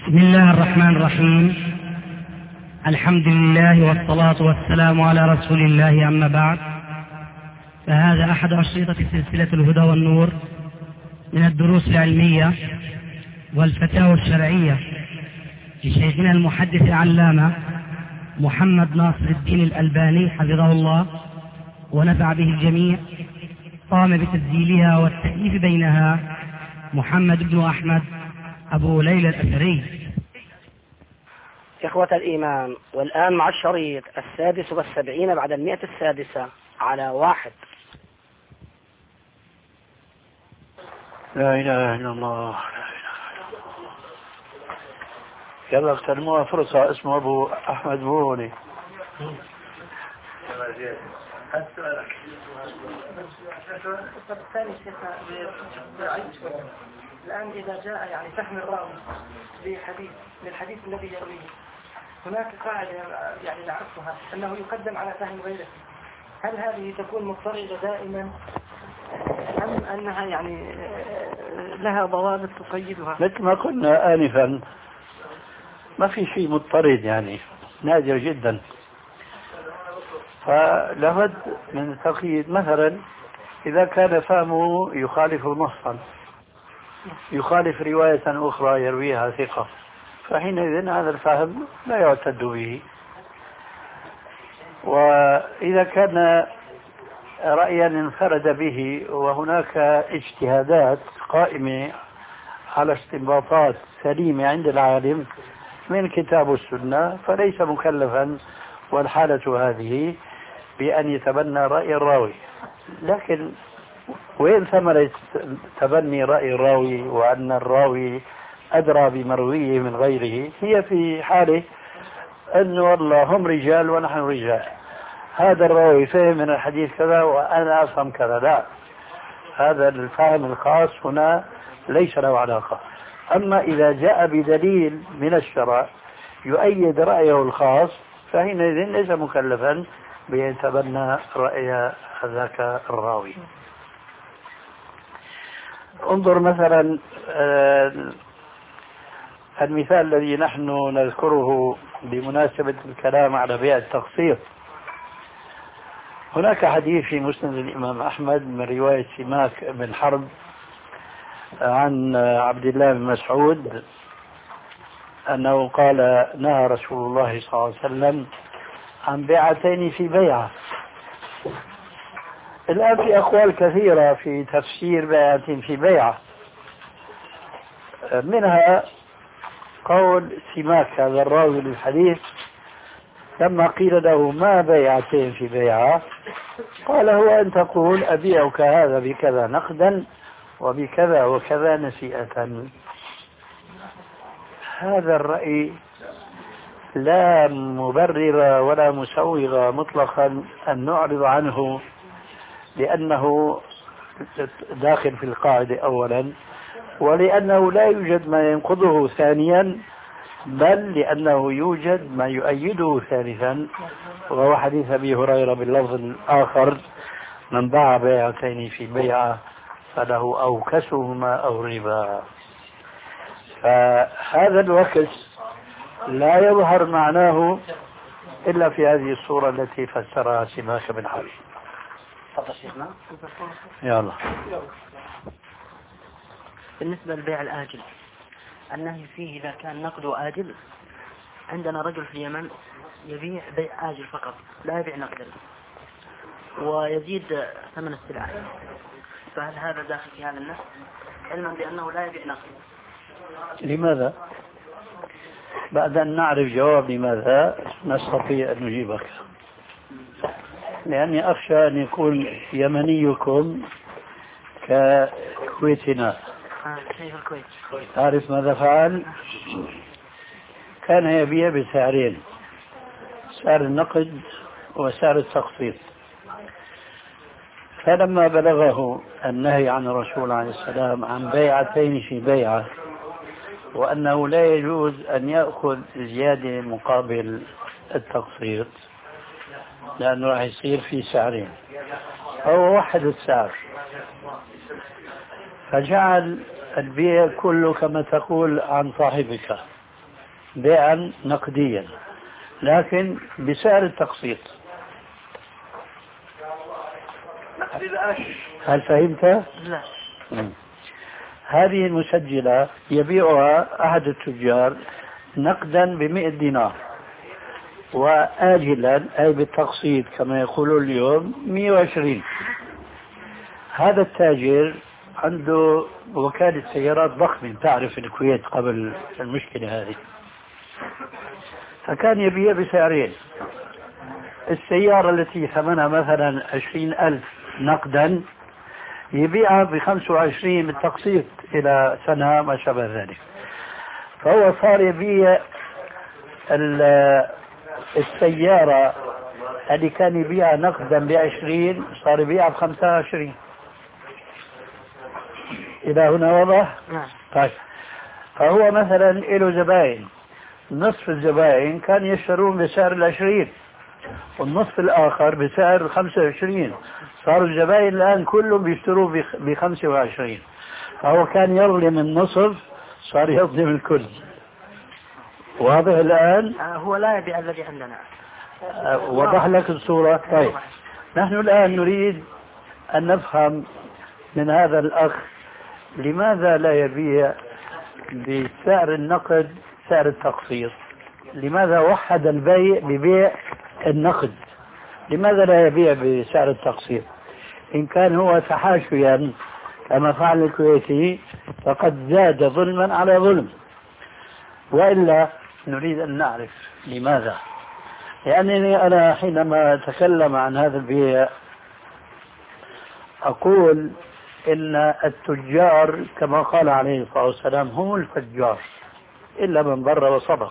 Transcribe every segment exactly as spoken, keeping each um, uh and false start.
بسم الله الرحمن الرحيم. الحمد لله والصلاة والسلام على رسول الله، أما بعد، فهذا أحد أشرطة سلسلة الهدى والنور من الدروس العلمية والفتاوى الشرعية لشيخنا المحدث العلامة محمد ناصر الدين الألباني حفظه الله ونفع به الجميع. قام بتسجيلها والتأليف بينها محمد بن أحمد أبو ليلى الأثري. إخوة الإيمان، والآن مع الشريط السادس والسبعين بعد المئة السادسة على واحد. لا إله إلا الله. يلا اغتنموها فرصة. اسمه أبو أحمد بوني. الثاني شيخ الآن إذا جاء يعني فهم الراوي لحديث للحديث الذي يرويه، هناك قاعدة يعني نعرفها أنه يقدم على فهم غيره. هل هذه تكون مضطردة دائما أم أنها يعني لها ضوابط تقيدها؟ مثل ما قلنا آنفا، ما في شيء مضطرد، يعني نادر جدا، فلابد من التقييد. مثلا إذا كان فهمه يخالف النص، يخالف رواية أخرى يرويها ثقة، فحينئذ هذا الفهم لا يعتد به. وإذا كان رأيا انفرد به وهناك اجتهادات قائمة على استنباطات سليمة عند العالم من كتاب السنة، فليس مكلفا والحالة هذه بأن يتبنى رأي الراوي. لكن وين ثمرة تبني رأي الراوي وأن الراوي أدرى بمرويه من غيره؟ هي في حاله أنه والله هم رجال ونحن رجال، هذا الراوي فهم من الحديث كذا وأنا أفهم كذا. لا، هذا الفهم الخاص هنا ليس له علاقة. أما إذا جاء بدليل من الشرع يؤيد رأيه الخاص، فحينئذ ليس مكلفا بيتبنى رأي ذاك الراوي. انظر مثلا المثال الذي نحن نذكره بمناسبة الكلام على بيع التقسيط. هناك حديث في مسند الإمام أحمد من رواية سماك بن حرب عن عبد الله بن مسعود أنه قال: نهى رسول الله صلى الله عليه وسلم عن بيعتين في بيعة. الآن في أقوال كثيرة في تفسير بيعتين في بيعة، منها قول سماك هذا الراوي للحديث لما قيل له: ما بيعتين في بيعة؟ قال: هو أن تقول أبيعك هذا بكذا نقدا وبكذا وكذا نسيئة. هذا الرأي لا مبرر ولا مسوغ مطلقا أن نعرض عنه، لأنه داخل في القاعدة أولا، ولأنه لا يوجد ما ينقضه ثانيا، بل لأنه يوجد ما يؤيده ثالثا، وهو حديث أبي هريرة باللفظ الآخر: من باع بيعتين في بيعة فله أوكسهما أو ربا. فهذا الوكس لا يظهر معناه إلا في هذه الصورة التي فسرها سماك بن حرب. تفضل شيخنا. يلا. بالنسبة للبيع الآجل، النهي فيه إذا كان نقده آجل. عندنا رجل في اليمن يبيع بيع آجل فقط، لا يبيع نقدا، ويزيد ثمن السلعة، فهل هذا داخل في هذا النهي علما بأنه لا يبيع نقدا؟ لماذا؟ بعد أن نعرف جواب لماذا نستطيع أن نجيبك، لأني أخشى أن يكون يمنيكم ككويتنا. كيف الكويت؟ تعرف ماذا فعل؟ كان يبيع بسعرين: سعر النقد وسعر التقسيط. فلما بلغه النهي عن الرسول عليه السلام عن بيعتين في بيعة، وأنه لا يجوز أن يأخذ زيادة مقابل التقسيط لأنه راح يصير في سعرين، هو وحد السعر، فجعل البيع كله كما تقول عن صاحبك، بيعا نقديا لكن بسعر التقسيط. هل فهمت؟ لا. مم. هذه المسجلة يبيعها أحد التجار نقدا بمئة دينار وآجلا أي بالتقسيط كما يقولون اليوم مئة وعشرين. هذا التاجر عنده وكالة سيارات ضخمة تعرف الكويت قبل المشكلة هذه، فكان يبيع بسعرين. السيارة التي ثمنها مثلا عشرين ألف نقدا يبيعها بخمس وعشرين بالتقسيط إلى سنة ما شابه ذلك. فهو صار يبيع السيارة اللي كان يبيعها نقدا بعشرين صار يبيعها بخمسة وعشرين. إلى هنا واضح؟ نعم. طيب فهو مثلا له زبائن، نصف الزبائن كان يشترون بسعر العشرين والنصف الآخر بسعر خمسة وعشرين، صاروا الزبائن الآن كلهم بيشتروا بخمسة وعشرين، فهو كان يظلم النصف صار يظلم الكل. واضح الآن؟ هو لا يبيع الذي عندنا. وضح لك الصورة. طيب نحن الآن نريد أن نفهم من هذا الأخ لماذا لا يبيع بسعر النقد سعر التقسيط؟ لماذا وحد البيع ببيع النقد؟ لماذا لا يبيع بسعر التقسيط؟ إن كان هو تحاشيا كما فعل الكويتي فقد زاد ظلما على ظلم، وإلا نريد أن نعرف لماذا. لأنني أنا حينما أتكلم عن هذا البيع أقول إن التجار كما قال عليه الصلاة والسلام هم الفجار إلا من بر وصدق.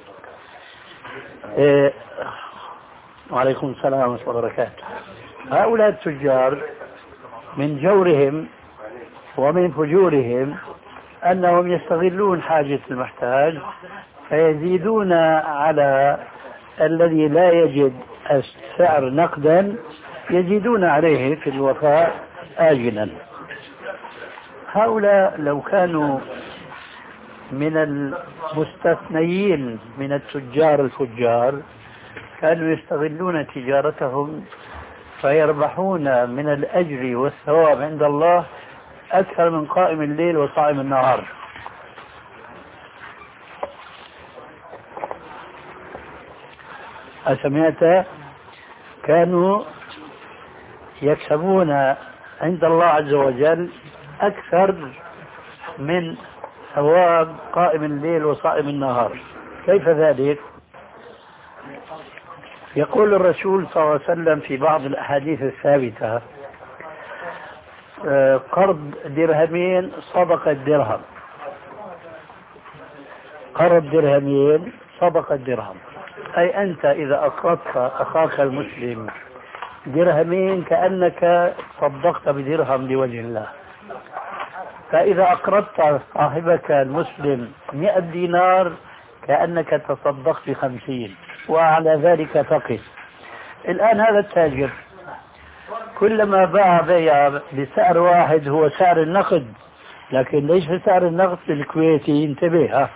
إيه وعليكم السلام ورحمة الله وبركاته. هؤلاء التجار من جورهم ومن فجورهم أنهم يستغلون حاجة المحتاج فيزيدون على الذي لا يجد السعر نقدا، يزيدون عليه في الوفاء آجلا. هؤلاء لو كانوا من المستثنيين من التجار الفجار كانوا يستغلون تجارتهم فيربحون من الأجر والثواب عند الله أكثر من قائم الليل وصائم النهار. أسمعت؟ كانوا يكسبون عند الله عز وجل أكثر من ثواب قائم الليل وصائم النهار. كيف ذلك؟ يقول الرسول صلى الله عليه وسلم في بعض الأحاديث الثابتة قرض درهمين صدقة درهم، قرض درهمين صدقة درهم، أي أنت إذا أقرضت أخاك المسلم درهمين كأنك صدقت بدرهم لوجه الله. فإذا أقرضت صاحبك المسلم مئة دينار كأنك تصدقت بخمسين، وعلى ذلك فقس. الآن هذا التاجر كلما باع بيع بسعر واحد هو سعر النقد، لكن ليش سعر النقد الكويتي؟ انتبه.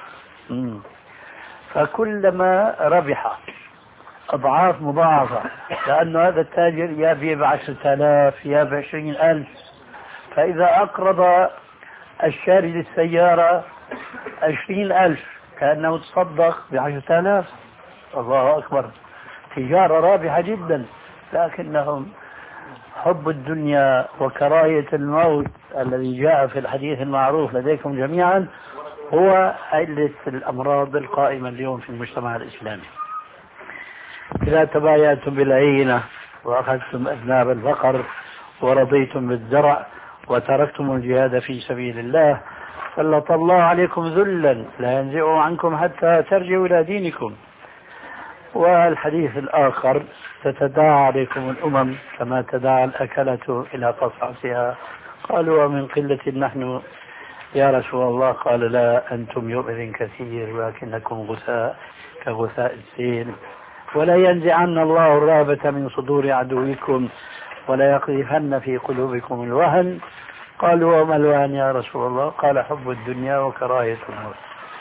فكلما ربح أضعاف مضاعفة، لأن هذا التاجر يبيع بعشرة آلاف يا بعشرين ألف، فإذا أقرض الشاري للسيارة عشرين ألف كأنه تصدق بعشرة آلاف. الله أكبر، تجارة رابحة جدا. لكنهم حب الدنيا وكراهية الموت الذي جاء في الحديث المعروف لديكم جميعا هو علة الأمراض القائمة اليوم في المجتمع الإسلامي. إذا تبايعتم بالعينة وأخذتم أذناب البقر ورضيتم بالزرع وتركتم الجهاد في سبيل الله سلط الله عليكم ذلا لا ينزعه عنكم حتى ترجعوا إلى دينكم. والحديث الآخر تتداعى عليكم الأمم كما تداعى الأكلة إلى قصعتها. قالوا ومن قلة نحن يا رسول الله؟ قال لا، أنتم يومئذ كثير ولكنكم غثاء كغثاء السيل. ولا ينزعن الله الرهبة من صدور عدوكم ولا يقذفن في قلوبكم الوهن. قالوا وما الوهن يا رسول الله؟ قال حب الدنيا وكراهية الموت.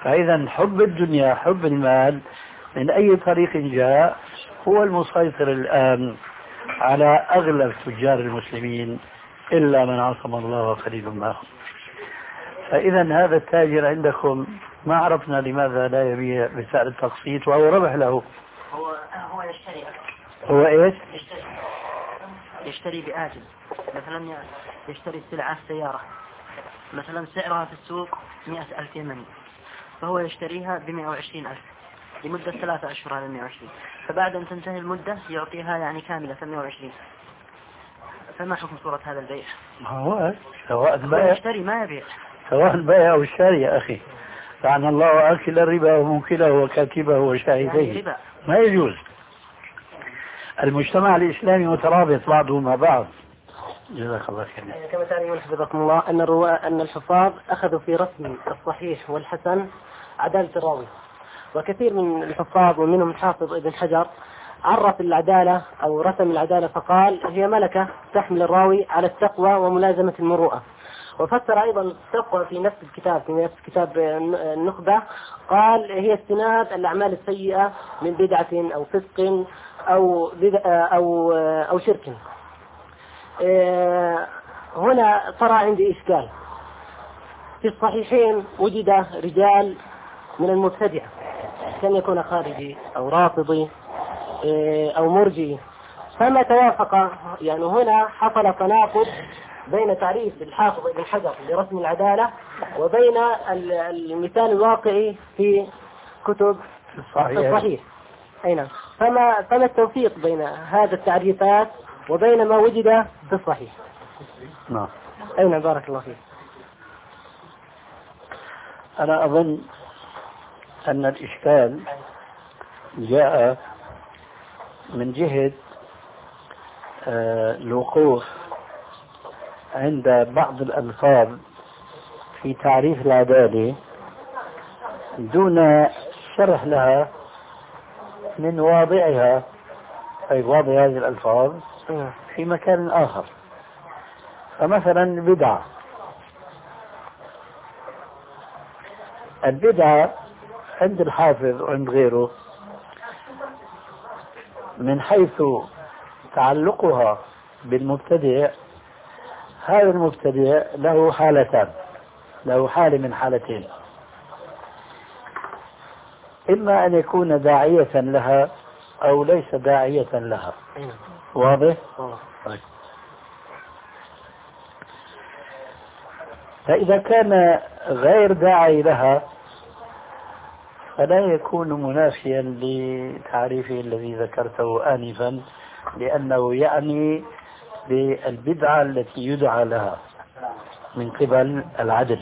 فإذا حب الدنيا حب المال من أي طريق جاء هو المسيطر الآن على أغلب تجار المسلمين إلا من عصم الله وقليل معهم. فإذا هذا التاجر عندكم ما عرفنا لماذا لا يبيع بسعر التقسيط وهو ربح له. هو هو يشتري هو إيش؟ يشتري, يشتري بآجل. مثلا يشتري السلعة سيارة مثلا سعرها في السوق مئة ألف يمني، فهو يشتريها بمئة وعشرين ألف لمدة ثلاثة أشهر على مئة وعشرين، فبعد أن تنتهي المدة يعطيها يعني كاملة مئة وعشرين. فما حكم صورة هذا البيع؟ هو سواء البيع يشتري ما يبيع، سواء البيع أو الشاري يا أخي. لعن الله أكل الربا وموكله وكاتبه وشاهديه، يعني ما يجوز. المجتمع الإسلامي مترابط بعضه مع بعض. جزاك الله خير. كما تعلمون حفظكم الله أن الرواة أن الحفاظ أخذوا في رسم الصحيح والحسن عدالة الراوي، وكثير من الحفاظ ومنهم الحافظ ابن حجر عرف العدالة أو رسم العدالة فقال هي ملكة تحمل الراوي على التقوى وملازمة المروءة. وفسر أيضا التقوى في نفس الكتاب في نفس كتاب النخبة قال هي اجتناب الأعمال السيئة من بدعة أو فسق أو أو أو شرك. هنا طرأ عندي إشكال. في الصحيحين وجد رجال من المبتدعة، كان يكون خارجي أو رافضي أو مرجي، فما توافق. يعني هنا حصل تناقض بين تعريف الحافظ ابن حجر لرسم العدالة وبين المثال الواقعي في كتب الصحيح. أين فما فما التوفيق بين هذا التعريفات وبين ما وجد في الصحيح؟ نعم. أين بارك الله فيك. أنا أظن أن الإشكال جاء من جهة الوقوف عند بعض الألفاظ في تعريف العدالة دون شرح لها من واضعها، أي واضع هذه الألفاظ في مكان آخر. فمثلا البدعة، البدعة عند الحافظ وعند غيره من حيث تعلقها بالمبتدع، هذا المبتدع له حالتان، له حالة من حالتين: إما أن يكون داعية لها أو ليس داعية لها. واضح؟ طيب. فإذا كان غير داعي لها فلا يكون منافيا لتعريفه الذي ذكرته آنفا، لأنه يعني بالبدعة التي يدعى لها من قبل العدل.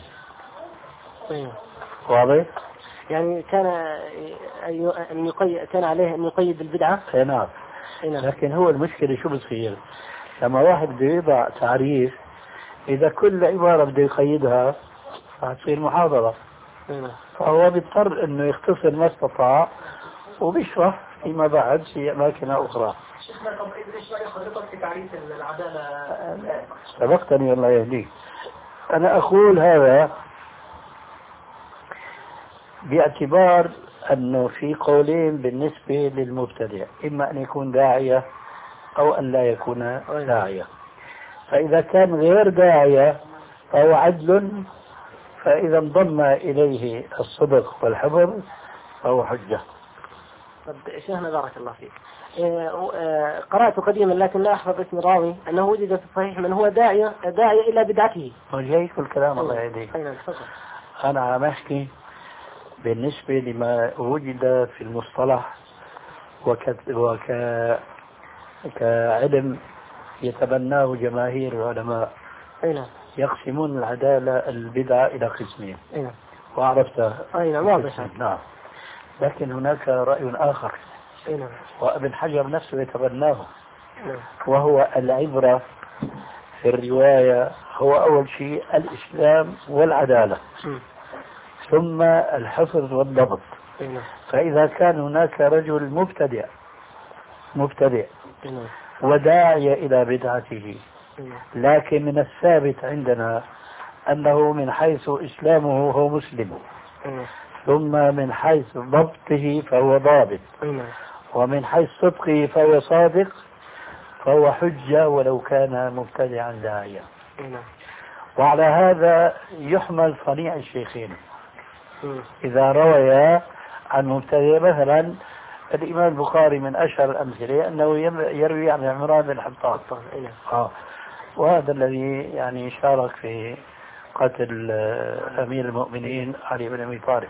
واضح؟ يعني كان أن يقيد كان عليه أن يقيد البدعة. نعم. لكن هو المشكلة شو بتصير لما واحد بده يضع تعريف، إذا كل عبارة بده يقيدها فتصير محاضرة، فهو بيضطر إنه يختصر ما استطاع وبيشرح فيما بعد في أماكن أخرى. شيخنا طب إيش رأيك حضرتك في تعريف العدالة؟ سبقتني الله يهديك. أنا أقول هذا باعتبار أنه في قولين بالنسبة للمبتدع: إما أن يكون داعية أو أن لا يكون داعية. فإذا كان غير داعية فهو عدل، فإذا انضم إليه الصدق والحبر فهو حجة. طب شيخنا بارك الله فيك، قرأت قديما لكن لا أحفظ اسم الراوي أنه وجد في الصحيح من هو داعية داعية إلى بدعته. وجاي كل كلام الله يهديك. أنا عم أحكي بالنسبة لما وجد في المصطلح وك... وك... كعلم يتبناه جماهير العلماء. أين يقسمون العدالة البدعة إلى قسمين. أين وعرفتها. أين واضح. نعم. لكن هناك رأي آخر أين وابن حجر نفسه يتبناه. أين. وهو العبرة في الرواية هو أول شيء الإسلام والعدالة، م. ثم الحفظ والضبط. أين. فإذا كان هناك رجل مبتدع مبتدع أين. وداعي إلى بدعته، لكن من الثابت عندنا أنه من حيث إسلامه هو مسلم، ثم من حيث ضبطه فهو ضابط، ومن حيث صدقه فهو صادق، فهو حجة ولو كان مبتدعا داعيا. وعلى هذا يحمل صنيع الشيخين إذا روي عن مبتدع. مثلا الإمام البخاري من أشهر الأمثلة أنه يروي عن عمران بن حطان، آه. وهذا الذي يعني شارك في قتل أمير المؤمنين علي بن أبي طالب.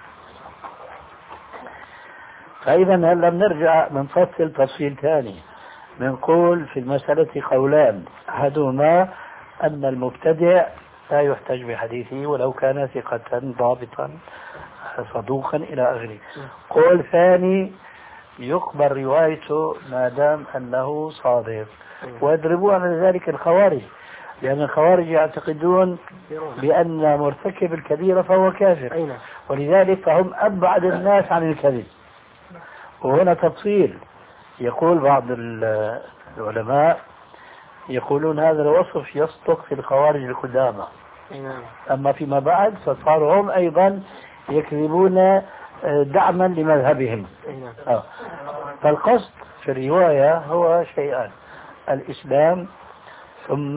فإذا هلا بنرجع بنفصل تفصيل ثاني، بنقول في المسألة قولان، أحدهما أن المبتدع لا يحتج بحديثه ولو كان ثقة ضابطا صدوقا إلى آخره. قول ثاني يقبل روايته ما دام أنه صادق، ويضربون على ذلك الخوارج، لأن الخوارج يعتقدون بأن مرتكب الكبيرة فهو كافر، ولذلك فهم أبعد الناس عن الكذب. وهنا تفصيل، يقول بعض العلماء يقولون هذا الوصف يصدق في الخوارج القدامى، أما فيما بعد فصاروا هم أيضا يكذبون دعما لمذهبهم. آه. فالقصد في الرواية هو شيئان، الإسلام ثم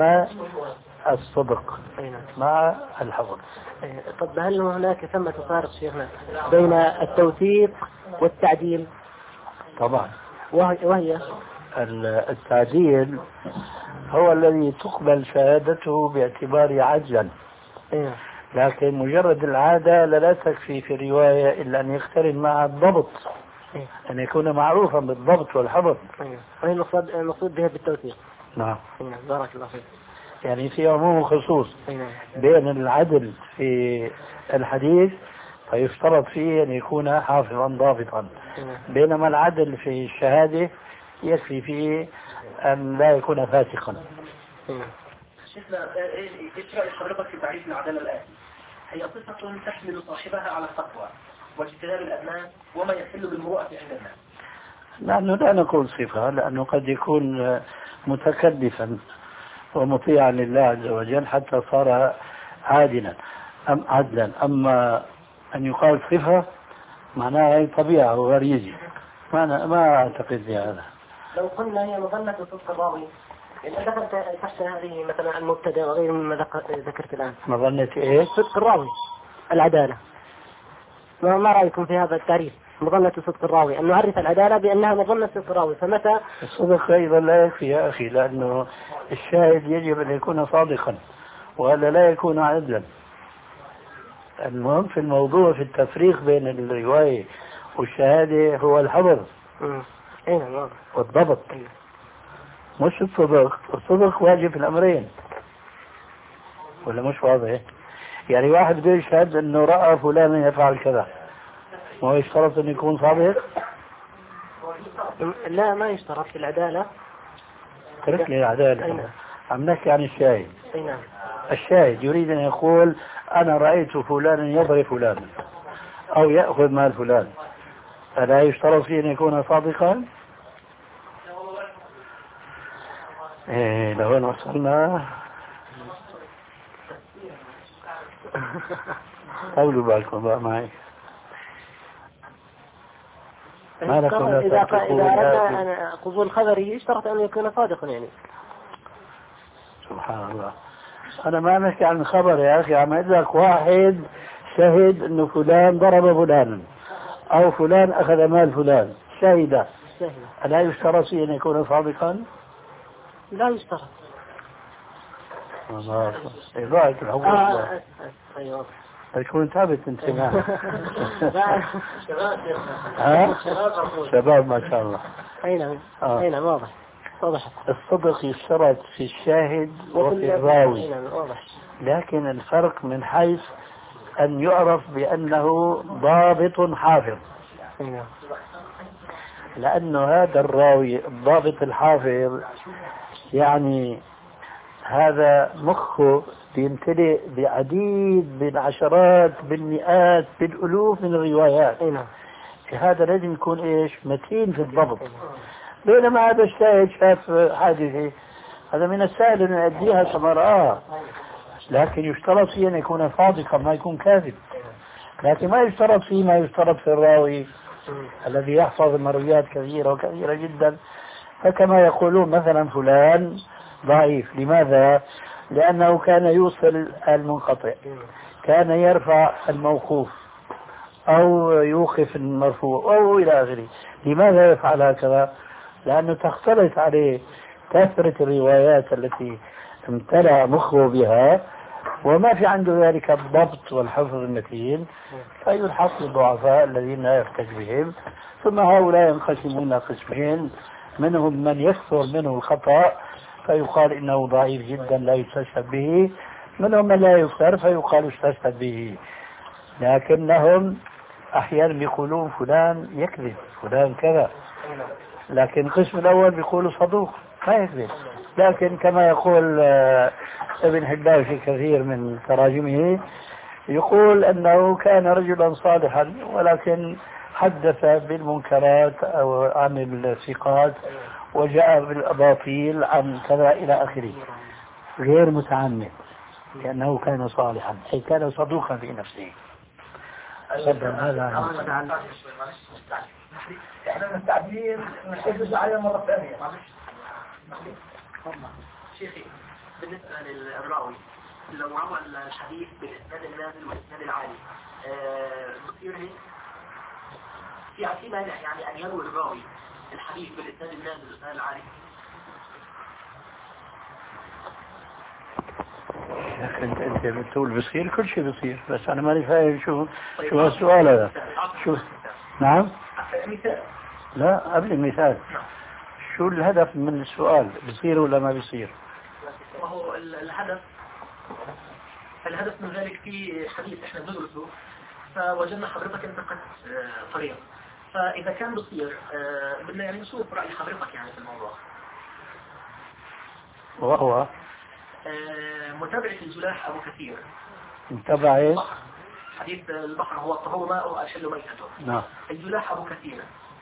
الصدق مع الحفظ. طب هل هناك ثمة فارق شيخنا بين التوثيق والتعديل؟ طبعا. وهي التعديل هو الذي تقبل شهادته باعتبار عجزا، لكن مجرد العادة لا تكفي في الرواية إلا أن يقترن مع الضبط، أن يكون معروفا بالضبط والحفظ. وهي المقصود بها بالتوثيق. نعم. بارك الله فيك. يعني في عموم وخصوص بين العدل في الحديث فيشترط فيه أن يكون حافظا ضابطا، بينما العدل في الشهادة يكفي فيه أن لا يكون فاسقا. شيخنا ايش رأي حضرتك في تعريف العدالة الآن؟ هي صفة تحمل صاحبها على التقوى واجتناب الأدنان وما يحل بالمروءة عند الناس. نحن لا نقول صفة، لأنه قد يكون متكلفا ومطيعا لله عز وجل حتى صار عادلا أم عدلا. أما أن يقال صفة معناها هي طبيعة وغريزة، ما ما أعتقد بهذا. لو قلنا هي مظنة صدق الراوي، إذا دخلت تحت هذه مثلا المبتدأ وغير مما ذكرت الآن. مظنة إيه؟ صدق الراوي، العدالة. ما رأيكم في هذا التعريف؟ مظنة صدق الراوي، أن نعرف العدالة بأنها مظنة صدق الراوي، فمتى الصدق أيضا لا يكفي يا أخي، لأنه الشاهد يجب أن يكون صادقا وهذا لا يكون عدلا. المهم في الموضوع في التفريق بين الرواية والشهادة هو الحفظ والضبط، مش الصدق. الصدق واجب في الأمرين، ولا مش واضح؟ يعني واحد بيشهد أنه رأى فلانا يفعل كذا، ما يشترط أن يكون صادق؟ لا، ما يشترط في العدالة. ترك لي العدالة، عم نحكي عن الشاهد. الشاهد يريد أن يقول أنا رأيت فلانا يضرب فلانا أو يأخذ مال فلان، فلا يشترط فيه أن يكون صادقا؟ إيه لو وصلنا قولوا بالكم بقى معي. ما لكم لا إذا أردنا قبول خبري يشترط أن يكون صادقا يعني. سبحان الله، أنا ما نحكي عن خبر يا أخي، عم أقول لك واحد شهد أنه فلان ضرب فلانا أو فلان أخذ مال فلان، شهد، ألا يشترط أن يكون صادقا؟ لا يشترط. الله إضاعة الحقوق. آه أيوة. يكون ثابت انتباه. ها؟ شباب ما شاء الله. أي نعم. أي نعم واضح. واضح. الصدق يشترط في الشاهد وفي الراوي. لكن الفرق من حيث أن يعرف بأنه ضابط حافظ. لأنه هذا الراوي الضابط الحافظ يعني هذا مخه بيمتلئ بعديد بالعشرات بالمئات بالألوف من الروايات. هذا لازم يكون إيش متين في الضبط، بينما هذا الشاهد شاف حادثة هذا من السهل أن يؤديها كما رآها، لكن يشترط فيه أن يكون صادقا ما يكون كاذب. لكن ما يشترط فيه ما يشترط في الراوي الذي يحفظ مرويات كثيرة وكثيرة جدا. فكما يقولون مثلا فلان ضعيف، لماذا؟ لأنه كان يوصل المنقطع، كان يرفع الموقوف أو يوقف المرفوع أو إلى آخره. لماذا يفعل هكذا؟ لأنه تختلط عليه كثرة الروايات التي امتلأ مخه بها، وما في عنده ذلك الضبط والحفظ المتين، فيلحق بالضعفاء الذين لا يحتج بهم. ثم هؤلاء ينقسمون إلى قسمين، منهم من يكثر منه الخطأ فيقال إنه ضعيف جدا لا يستشهد به، منهم من لا يكثر فيقال استشهد به. لكنهم أحيانا يقولون فلان يكذب فلان كذا، لكن القسم الأول بيقولوا صدوق ما يكذب. لكن كما يقول ابن حبان في كثير من تراجمه، يقول أنه كان رجلا صالحا ولكن حدث بالمنكرات أو عن الثقات وجاء بالأباطيل عن كذا إلى آخره، غير متعمد، لأنه كان صالحا أي كان صدوقا في نفسه. هذا احنا مستعجلين نحدث عليها مرة ثانية. شيخي بالنسبة للراوي لو روى الحديث بالإسناد النازل والإسناد العالي مصير هيك في في مانع يعني أن يروي الراوي الحديث بالإسناد النازل والإسناد العالي؟ يا أخي أنت أنت بتقول بصير كل شيء بصير، بس أنا ماني فاهم شو شو هالسؤال هذا. شو نعم؟ مثال. لا قبل المثال، شو الهدف من السؤال؟ بصير ولا ما بصير؟ ما هو الهدف الهدف من ذلك في حديث احنا بندرسه فوجدنا حضرتك انت قد طريق، فاذا كان بصير بدنا يعني نشوف راي حضرتك يعني في الموضوع. وهو متابعة الجلاح ابو كثير. متابعة حديث البحر هو الطهور ماءه أشل ميتته. نعم. الجلاح أبو كثير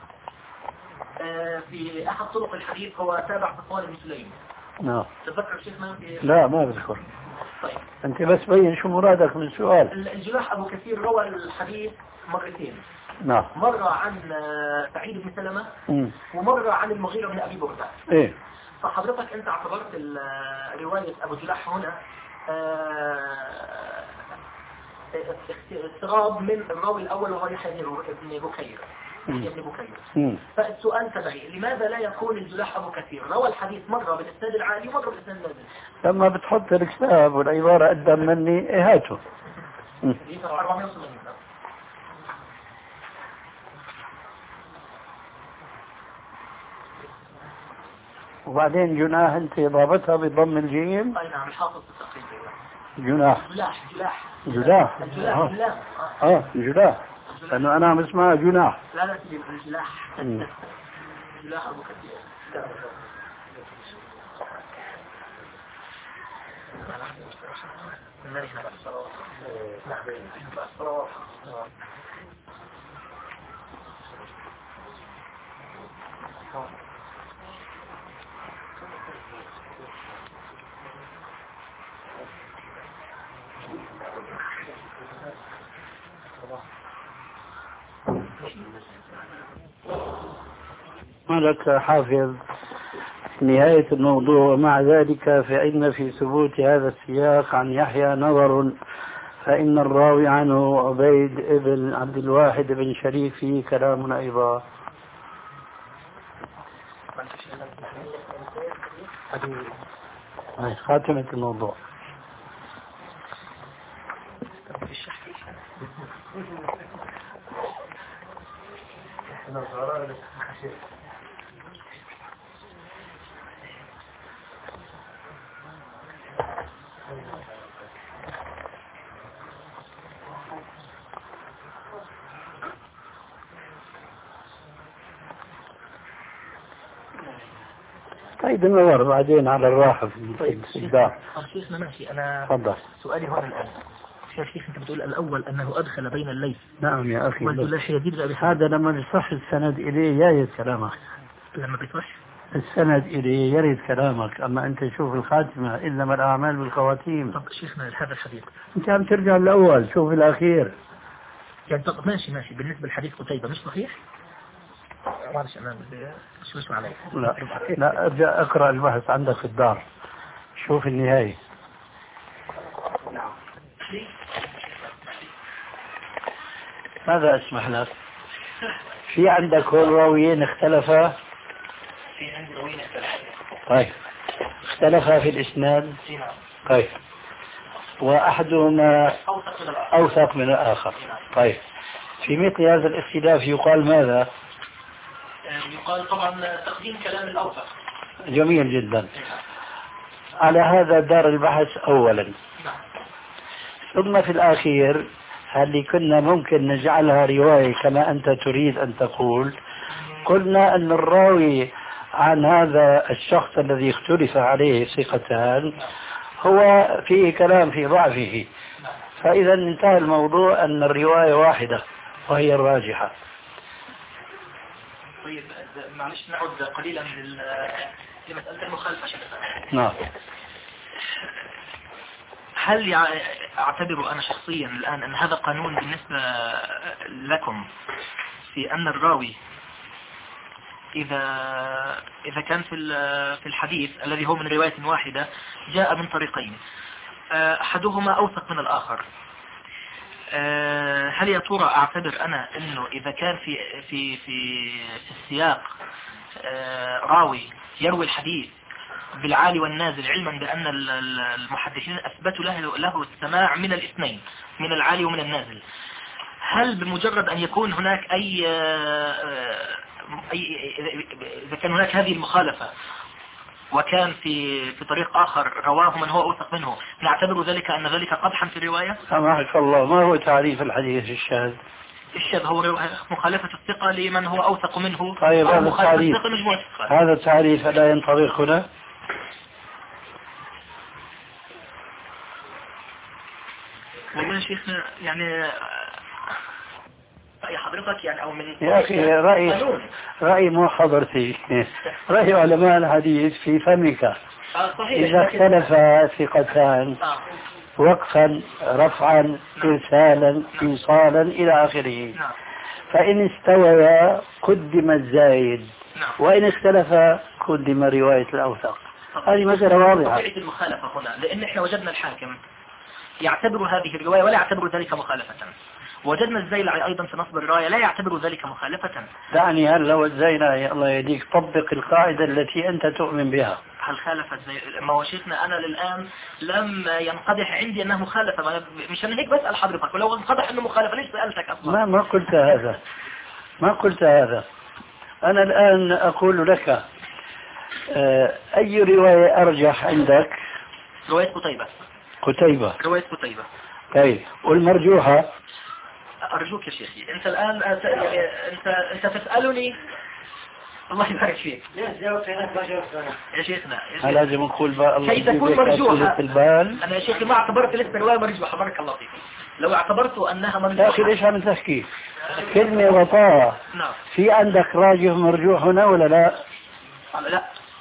في أحد طرق الحديث هو تابع صفوان بن سليم. نعم. تذكر شيخنا في... لا ما بذكر. طيب. أنت بس بين شو مرادك من السؤال. الجلاح أبو كثير روى الحديث مرتين. نعم. مرة عن سعيد بن سلمة م. ومرة عن المغيرة بن أبي بردة. إيه. فحضرتك أنت اعتبرت رواية أبو جلاح هنا استغراب من الراوي الأول وهو يحيى بن بكير. يحيى بن بكير. فالسؤال تبعي لماذا لا يكون الجلاح أبو كثير روى الحديث مرة بالإسناد العالي ومرة بالإسناد النازل؟ لما بتحط الكتاب والعبارة قدام مني إيه هاته. أربعمائة وثمانين. وبعدين جناح أنت ضابطها بضم الجيم؟ أي نعم الحافظ بالتقريب. جناح. جلاح جلاح. جلاح. الجلاح. آه. اه جلاح. لأنه أنا اسمها جناح. لا لا تجيب الجلاح. جلاح أبو كثير. مالك حافظ نهاية الموضوع. ومع ذلك فإن في ثبوت هذا السياق عن يحيى نظر، فإن الراوي عنه عبيد ابن عبد الواحد بن شريك فيه كلام أيضا. هاي خاتمة الموضوع. طيب النظر بعدين على الراحة في الإبداع. شيخنا ماشي أنا تفضل. سؤالي هنا الآن يا شيخ أنت بتقول الأول أنه أدخل بين الليث. نعم يا أخي. والجلاح يزيد أبي هذا لما يصح السند إليه يرد كلامك. لما بيصح السند إليه يرد كلامك، أما أنت شوف الخاتمة إنما الأعمال بالخواتيم. طب شيخنا هذا الحديث أنت عم ترجع الأول شوف الأخير. يعني طب ماشي ماشي بالنسبة لحديث قتيبة مش صحيح؟ معلش أنا شو اسمع علي. لا لا ارجع اقرأ البحث عندك في الدار شوف النهاية. ماذا اسمح لك؟ في عندك هول راويين اختلفا؟ في عندي راويين اختلفا. طيب اختلفا في الإسناد؟ طيب وأحدهما أوثق من الآخر. طيب في مثل هذا الاختلاف يقال ماذا؟ يقال طبعا تقديم كلام الأوثق. جميل جدا. على هذا دار البحث أولا، ثم في الأخير هل كنا ممكن نجعلها رواية كما أنت تريد أن تقول؟ قلنا أن الراوي عن هذا الشخص الذي اختلف عليه ثقتان هو فيه كلام في ضعفه، فإذا انتهى الموضوع أن الرواية واحدة وهي الراجحة. طيب معلش نعود قليلا لمسألة المخالفة. نعم. هل أعتبر أنا شخصيا الآن أن هذا قانون بالنسبة لكم في أن الراوي إذا إذا كان في في الحديث الذي هو من رواية واحدة جاء من طريقين أحدهما أوثق من الآخر، هل يا ترى أعتبر أنا أنه إذا كان في في في السياق راوي يروي الحديث بالعالي والنازل علما بأن المحدثين أثبتوا له له السماع من الاثنين من العالي ومن النازل، هل بمجرد أن يكون هناك أي أي إذا كان هناك هذه المخالفة وكان في في طريق آخر رواه من هو أوثق منه نعتبر ذلك أن ذلك قدحا في الرواية؟ سامحك الله، ما هو تعريف الحديث الشاذ؟ الشاذ هو مخالفة الثقة لمن هو أوثق منه. طيب هذا التعريف هذا التعريف لا ينطبق هنا؟ والله شيخنا يعني رأي حضرتك يعني أو من يا أخي رأي رأي مو حضرتي رأي علماء الحديث في فمك. آه إذا اختلف ثقتان آه. وقفا رفعا إرسالا إيصالا إلى آخره، نعم. فإن استوى قدم الزايد، نعم. وإن اختلف قدم رواية الأوثق. هذه مسألة واضحة. طبيعة المخالفة هنا لأن إحنا وجدنا الحاكم يعتبر هذه الرواية ولا يعتبر ذلك مخالفة، وجدنا الزيلعي أيضا في نصب الراية لا يعتبر ذلك مخالفة. دعني هل لو الزيلعي الله يهديك طبق القاعدة التي أنت تؤمن بها. هل خالف الزيلعي؟ ما هو شيخنا أنا للآن لم ينقدح عندي أنه مخالفة، مش أنا هيك بسأل حضرتك، ولو انقدح أنه مخالفة ليش سألتك أصلا؟ ما ما قلت هذا ما قلت هذا أنا الآن أقول لك أي رواية أرجح عندك؟ رواية قتيبة. قتيبة رواية قتيبة. طيب والمرجوحة؟ أرجوك يا شيخي أنت الآن أنت أنت, أنت تسألني الله يبارك فيك يا شيخنا لازم نقول بقى الله كي تكون مرجوحة البال. أنا يا شيخي ما اعتبرت لسه رواية مرجوحة بارك الله فيك، لو اعتبرت أنها مرجوحة. يا أخي ليش عم تحكي كلمة وطاعة؟ نعم. في عندك راجح مرجوح هنا ولا لا؟ لا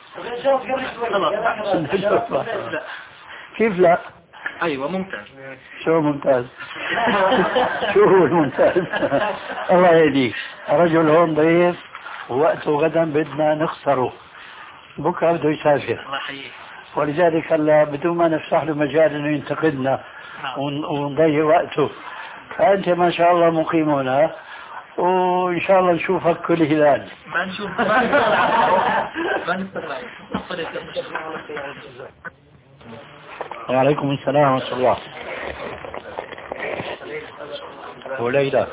لا. كيف لا؟ أيوة ممتاز. شو ممتاز؟ شو هو الممتاز؟ الله يهديك، رجل هون ضيف ووقته غدا بدنا نخسره، بكره بده يسافر. الله يحييك. ولذلك هلا بدون ما نفتح له مجال انه ينتقدنا ونضيع وقته، فانت ما شاء الله مقيم هنا وان شاء الله نشوفك كل هلال. ما نشوف ما نستغرب. وعليكم السلام ورحمة الله. وليلى.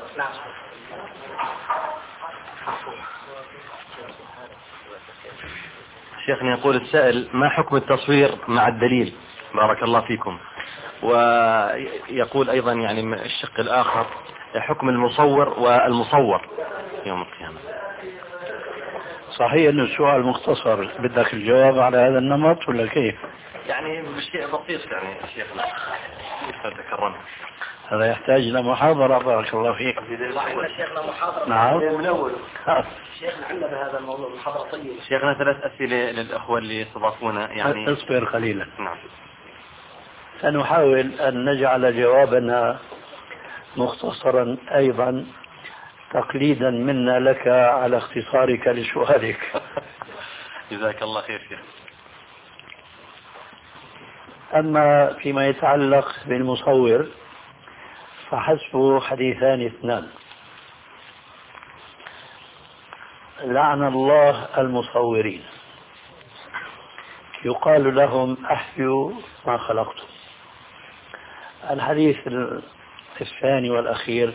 شيخنا يقول السائل ما حكم التصوير مع الدليل؟ بارك الله فيكم. ويقول أيضا يعني الشق الآخر حكم المصور والمصور يوم القيامة. صحيح أنه السؤال مختصر، بدك الجواب على هذا النمط ولا كيف؟ يعني بشيء بسيط يعني شيخنا تكرمنا. هذا يحتاج إلى محاضرة. بارك الله فيك. شيخنا محاضرة. نعم. من أول. شيخنا عندنا بهذا الموضوع محاضرة طيبة. شيخنا ثلاث أسئلة للأخوة اللي استضافونا يعني. اصبر قليلا. نعم. سنحاول أن نجعل جوابنا مختصرا أيضا تقليدا منا لك على اختصارك لسؤالك. جزاك الله خير شيخ. أما فيما يتعلق بالمصور فحسبه حديثان اثنان: لعن الله المصورين، يقال لهم أحيوا ما خلقتم. الحديث الثاني والأخير: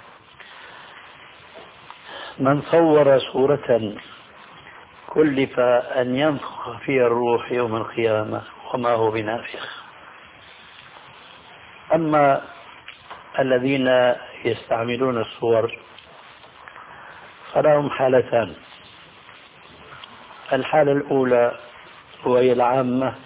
من صور صورة كلف أن ينفخ فيها الروح يوم القيامة وما هو بنافخ. أما الذين يستعملون الصور فلهم حالتان: الحالة الأولى وهي العامة،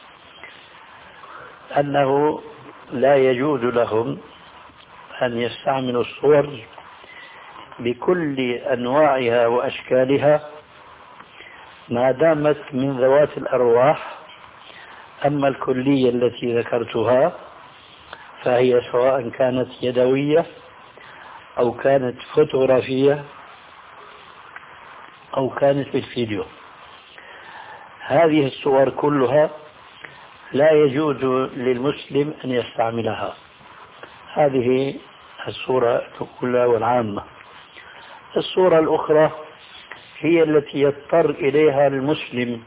أنه لا يجوز لهم أن يستعملوا الصور بكل أنواعها وأشكالها ما دامت من ذوات الأرواح. أما الكلية التي ذكرتها فهي سواء كانت يدوية أو كانت فوتوغرافية أو كانت بالفيديو، هذه الصور كلها لا يجوز للمسلم أن يستعملها. هذه الصورة الأولى والعامة. الصورة الأخرى هي التي يضطر إليها المسلم،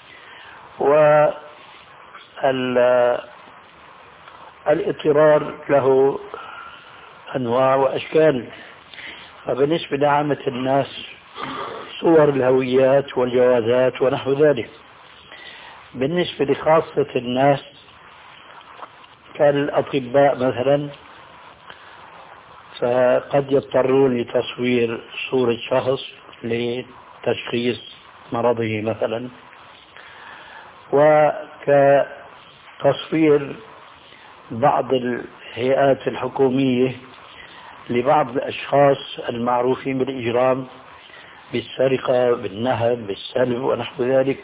والاضطرار له أنواع وأشكال. فبالنسبة لعامة الناس صور الهويات والجوازات ونحو ذلك. بالنسبة لخاصة الناس كالأطباء مثلا فقد يضطرون لتصوير صورة شخص لتشخيص مرضه مثلا، وكتصوير بعض الهيئات الحكومية لبعض الأشخاص المعروفين بالإجرام بالسرقة بالنهب بالسلب ونحو ذلك،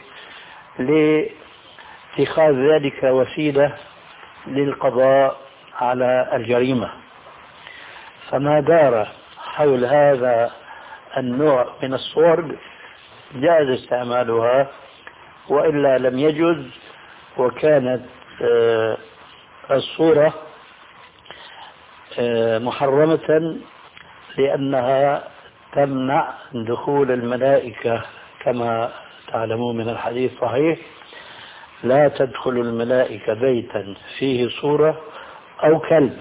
لاتخاذ ذلك وسيلة للقضاء على الجريمة. فما دار حول هذا النوع من الصور جاز استعمالها، وإلا لم يجوز. وكانت الصورة محرمة لأنها تمنع دخول الملائكة، كما تعلمون من الحديث صحيح: لا تدخل الملائكة بيتا فيه صورة أو كلب.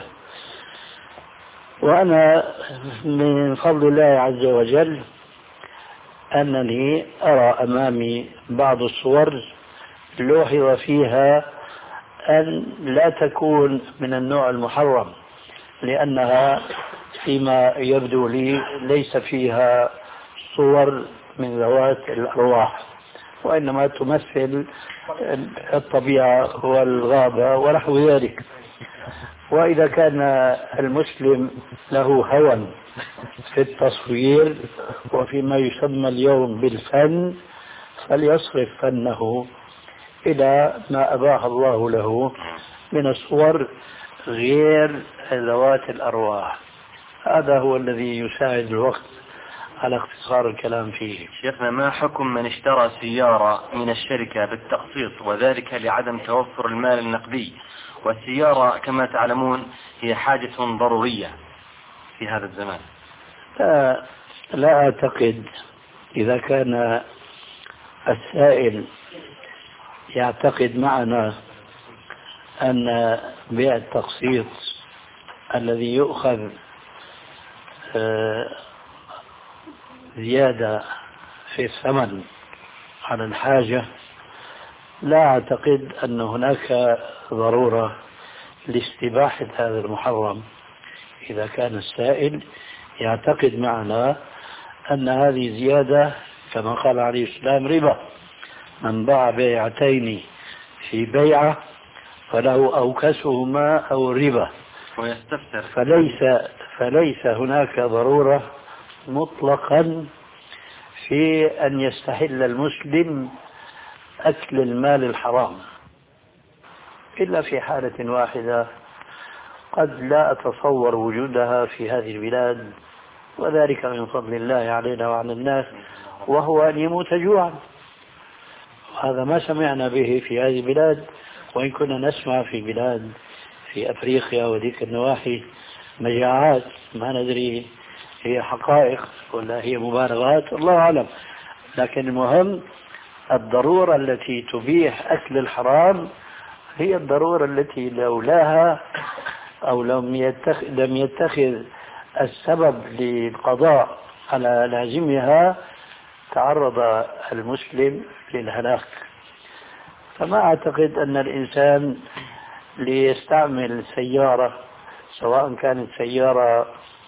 وأنا من فضل الله عز وجل أنني أرى أمامي بعض الصور لوحظ فيها أن لا تكون من النوع المحرم، لأنها فيما يبدو لي ليس فيها صور من ذوات الأرواح، وإنما تمثل الطبيعة والغابة ونحو ذلك. وإذا كان المسلم له هوى في التصوير وفيما يسمى اليوم بالفن فليصرف فنه إلى ما أباح الله له من الصور غير ذوات الأرواح. هذا هو الذي يساعد الوقت على اختصار الكلام فيه. شيخنا، ما حكم من اشترى سيارة من الشركة بالتقسيط وذلك لعدم توفر المال النقدي، والسيارة كما تعلمون هي حاجة ضرورية في هذا الزمان؟ لا, لا أعتقد إذا كان السائل يعتقد معنا أن بيع التقسيط الذي يؤخذ زيادة في الثمن على الحاجة، لا أعتقد أن هناك ضرورة لاستباحة هذا المحرم. إذا كان السائل يعتقد معنا أن هذه زيادة كما قال عليه السلام ربا، من باع بيعتين في بيعة فله أوكسهما أو ربا، ويستفسر. فليس, فليس هناك ضرورة مطلقا في أن يستحل المسلم أكل المال الحرام، إلا في حالة واحدة قد لا أتصور وجودها في هذه البلاد، وذلك من فضل الله علينا وعلى الناس، وهو أن يموت جوعا. هذا ما سمعنا به في هذه البلاد، وإن كنا نسمع في بلاد في أفريقيا وذيك النواحي مجاعات ما ندري هي حقائق ولا هي مبالغات، الله أعلم. لكن المهم الضرورة التي تبيح أكل الحرام هي الضرورة التي لولاها أو لم يتخذ, لم يتخذ السبب للقضاء على لازمها تعرض المسلم للهلاك. فما أعتقد أن الإنسان ليستعمل سيارة، سواء كانت سيارة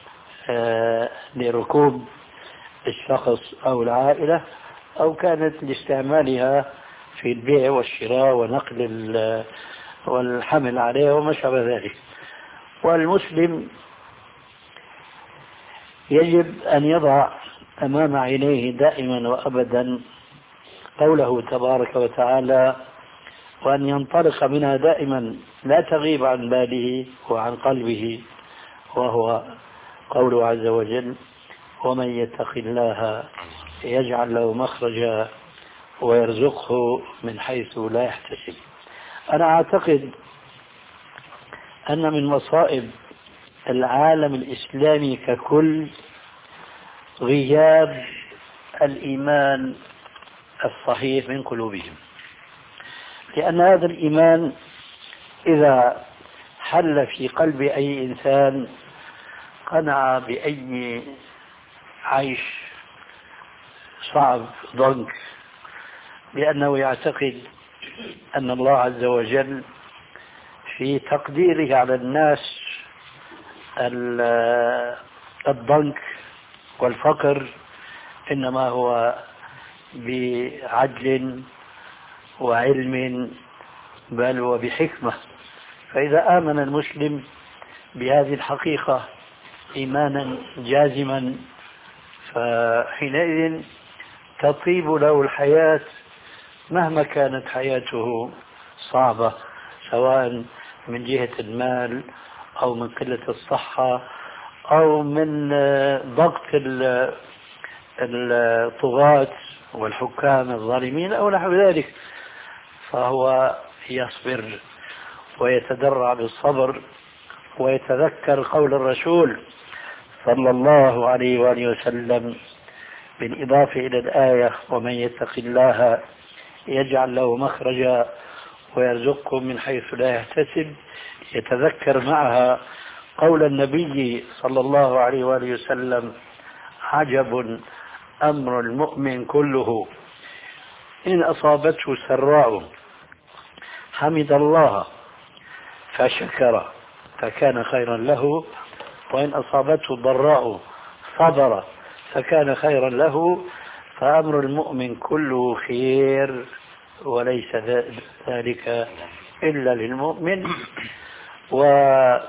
لركوب الشخص أو العائلة أو كانت لاستعمالها في البيع والشراء ونقل والحمل عليه وما شابه ذلك. والمسلم يجب أن يضع أمام عينيه دائما وأبدا قوله تبارك وتعالى، وأن ينطلق منها دائما لا تغيب عن باله وعن قلبه، وهو قوله عز وجل: ومن يتق الله يجعل له مخرجا ويرزقه من حيث لا يحتسب. أنا أعتقد أن من مصائب العالم الإسلامي ككل غياب الإيمان الصحيح من قلوبهم، لأن هذا الإيمان إذا حل في قلب أي إنسان قنع بأي عيش صعب ضنك، لأنه يعتقد أن الله عز وجل في تقديره على الناس الضنك والفقر إنما هو بعدل وعلم بل وبحكمة. فإذا آمن المسلم بهذه الحقيقة إيمانا جازما فحينئذ تطيب له الحياة مهما كانت حياته صعبة، سواء من جهة المال أو من قلة الصحة أو من ضغط الطغاة والحكام الظالمين أو نحو ذلك، فهو يصبر ويتدرع بالصبر ويتذكر قول الرسول صلى الله عليه وآله وسلم بالإضافة إلى الآية: ومن يتق الله يجعل له مخرجا ويرزقه من حيث لا يحتسب. يتذكر معها قول النبي صلى الله عليه وآله وسلم: عجب أمر المؤمن كله، إن أصابته سراء حمد الله فشكر فكان خيرا له، وإن أصابته ضراء صبر فكان خيرا له، فأمر المؤمن كله خير وليس ذلك إلا للمؤمن. وبناء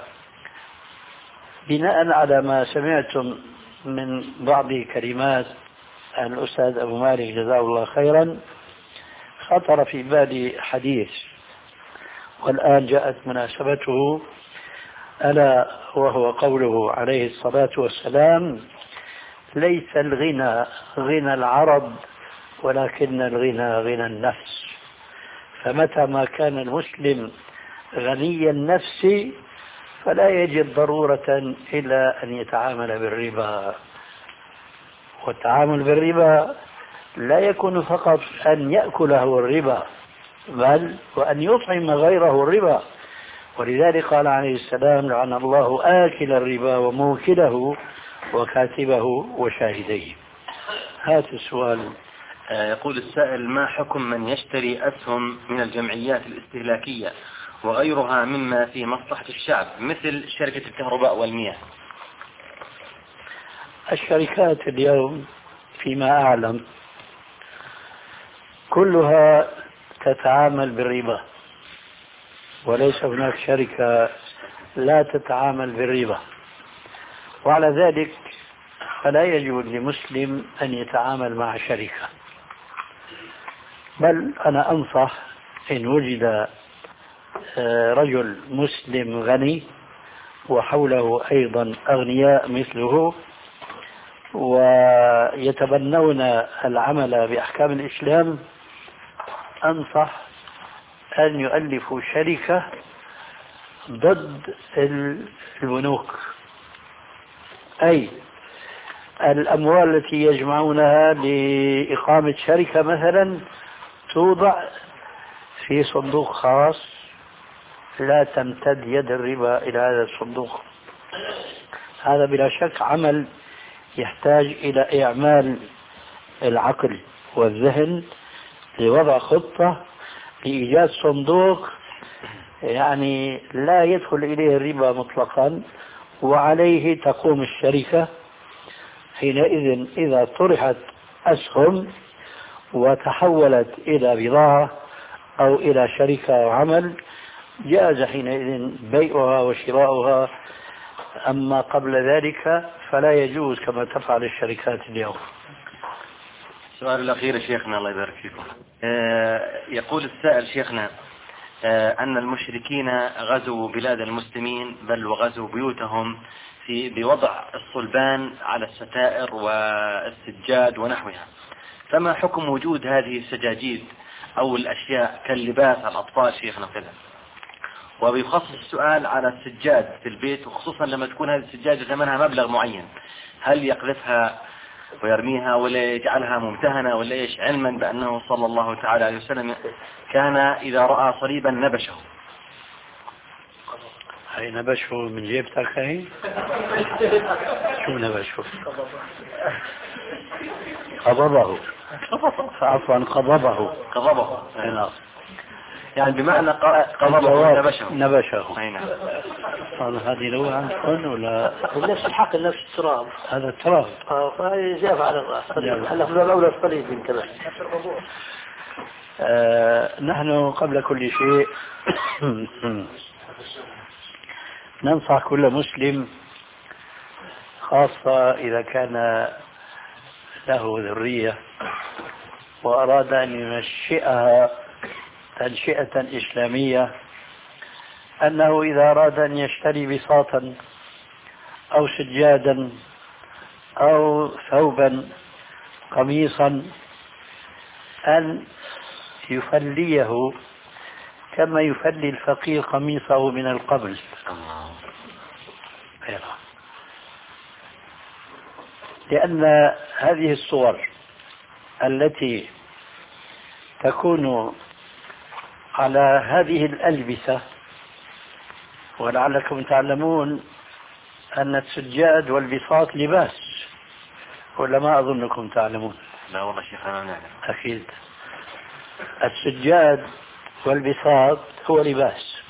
على ما سمعتم من بعض كلمات الأستاذ أبو مالك جزاه الله خيرا، خطر في بالي حديث والآن جاءت مناسبته، ألا وهو قوله عليه الصلاة والسلام: ليس الغنى غنى العرب ولكن الغنى غنى النفس. فمتى ما كان المسلم غني النفس فلا يجد ضرورة إلا أن يتعامل بالربا. والتعامل بالربا لا يكون فقط أن يأكله الربا بل وأن يطعم غيره الربا، ولذلك قال عليه السلام: لعن الله آكل الربا وموكله وكاتبه وشاهديه. هذا السؤال. يقول السائل: ما حكم من يشتري أسهم من الجمعيات الاستهلاكية وغيرها مما في مصلحة الشعب مثل شركة الكهرباء والمياه؟ الشركات اليوم فيما أعلم كلها تتعامل بالربا، وليس هناك شركة لا تتعامل بالربا، وعلى ذلك فلا يجوز لمسلم أن يتعامل مع شركة. بل أنا أنصح إن وجد رجل مسلم غني وحوله أيضا أغنياء مثله ويتبنون العمل بأحكام الإسلام، أنصح أن يؤلفوا شركة ضد البنوك، أي الأموال التي يجمعونها لإقامة شركة مثلا توضع في صندوق خاص لا تمتد يد الربا إلى هذا الصندوق. هذا بلا شك عمل يحتاج إلى إعمال العقل والذهن لوضع خطة لإيجاد صندوق يعني لا يدخل إليه الربا مطلقا، وعليه تقوم الشركة. حينئذ إذا طرحت أسهم وتحولت إلى بضاعة أو إلى شركة وعمل جاز حينئذ بيعها وشراؤها، أما قبل ذلك فلا يجوز كما تفعل الشركات اليوم. السؤال الأخير شيخنا الله يبارك فيكم. آه يقول السائل شيخنا آه أن المشركين غزوا بلاد المسلمين بل وغزوا بيوتهم في بوضع الصلبان على الستائر والسجاد ونحوها، فما حكم وجود هذه السجاجيد أو الأشياء كاللباس على الأطفال شيخنا كذا؟ وبيخصص السؤال على السجاد في البيت، وخصوصا لما تكون هذه السجادة ثمنها مبلغ معين، هل يقذفها ويرميها ولا يجعلها ممتهنة ولا إيش، علما بأنه صلى الله تعالى عليه وسلم كان إذا رأى صليبا نبشه. هاي نبشه من جيبتك هاي؟ شو نبشه؟ قبضه، عفوا قبضه قبضه نعم، يعني بمعنى قبضه نبشه نبشه. هذا هذه لغة عندكم ولا نفس الحق نفس التراب؟ هذا التراب فهي جاف على الرأس. هلا من الأولى الصليب كمان. آه نحن قبل كل شيء ننصح كل مسلم، خاصة إذا كان له ذرية وأراد أن ينشئها تنشئة إسلامية، أنه إذا أراد أن يشتري بساطا أو سجادا أو ثوبا قميصا أن يفليه كما يفلي الفقير قميصه من القبل. لأن هذه الصور التي تكون على هذه الألبسة، ولعلكم تعلمون أن السجاد والبساط لباس، ولا ما أظنكم تعلمون؟ لا والله شيخ أنا نعلم. أكيد السجاد والبساط هو لباس،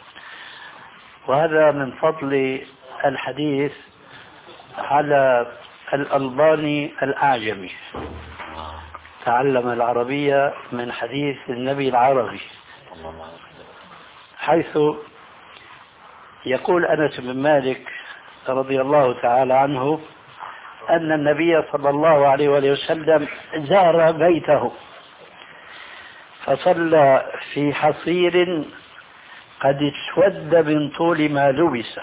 وهذا من فضل الحديث على الألباني الأعجمي، تعلم العربية من حديث النبي العربي، حيث يقول أنس بن مالك رضي الله تعالى عنه أن النبي صلى الله عليه وآله وسلم زار بيته فصلى في حصير قد اسود من طول ما لبس،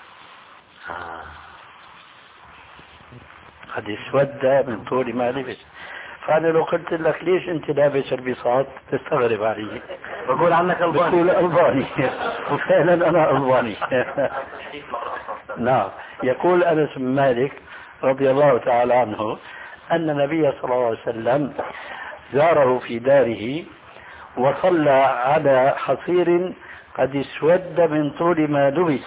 قد اسود من طول ما لبس. فأنا لو قلت لك ليش أنت لابس البساط تستغرب علي، بقول عنك ألباني. بقول ألباني وفعلا أنا ألباني. نعم. يقول أنس بن مالك رضي الله تعالى عنه أن النبي صلى الله عليه وسلم زاره في داره وصلى على حصير قد اسود من طول ما لبس.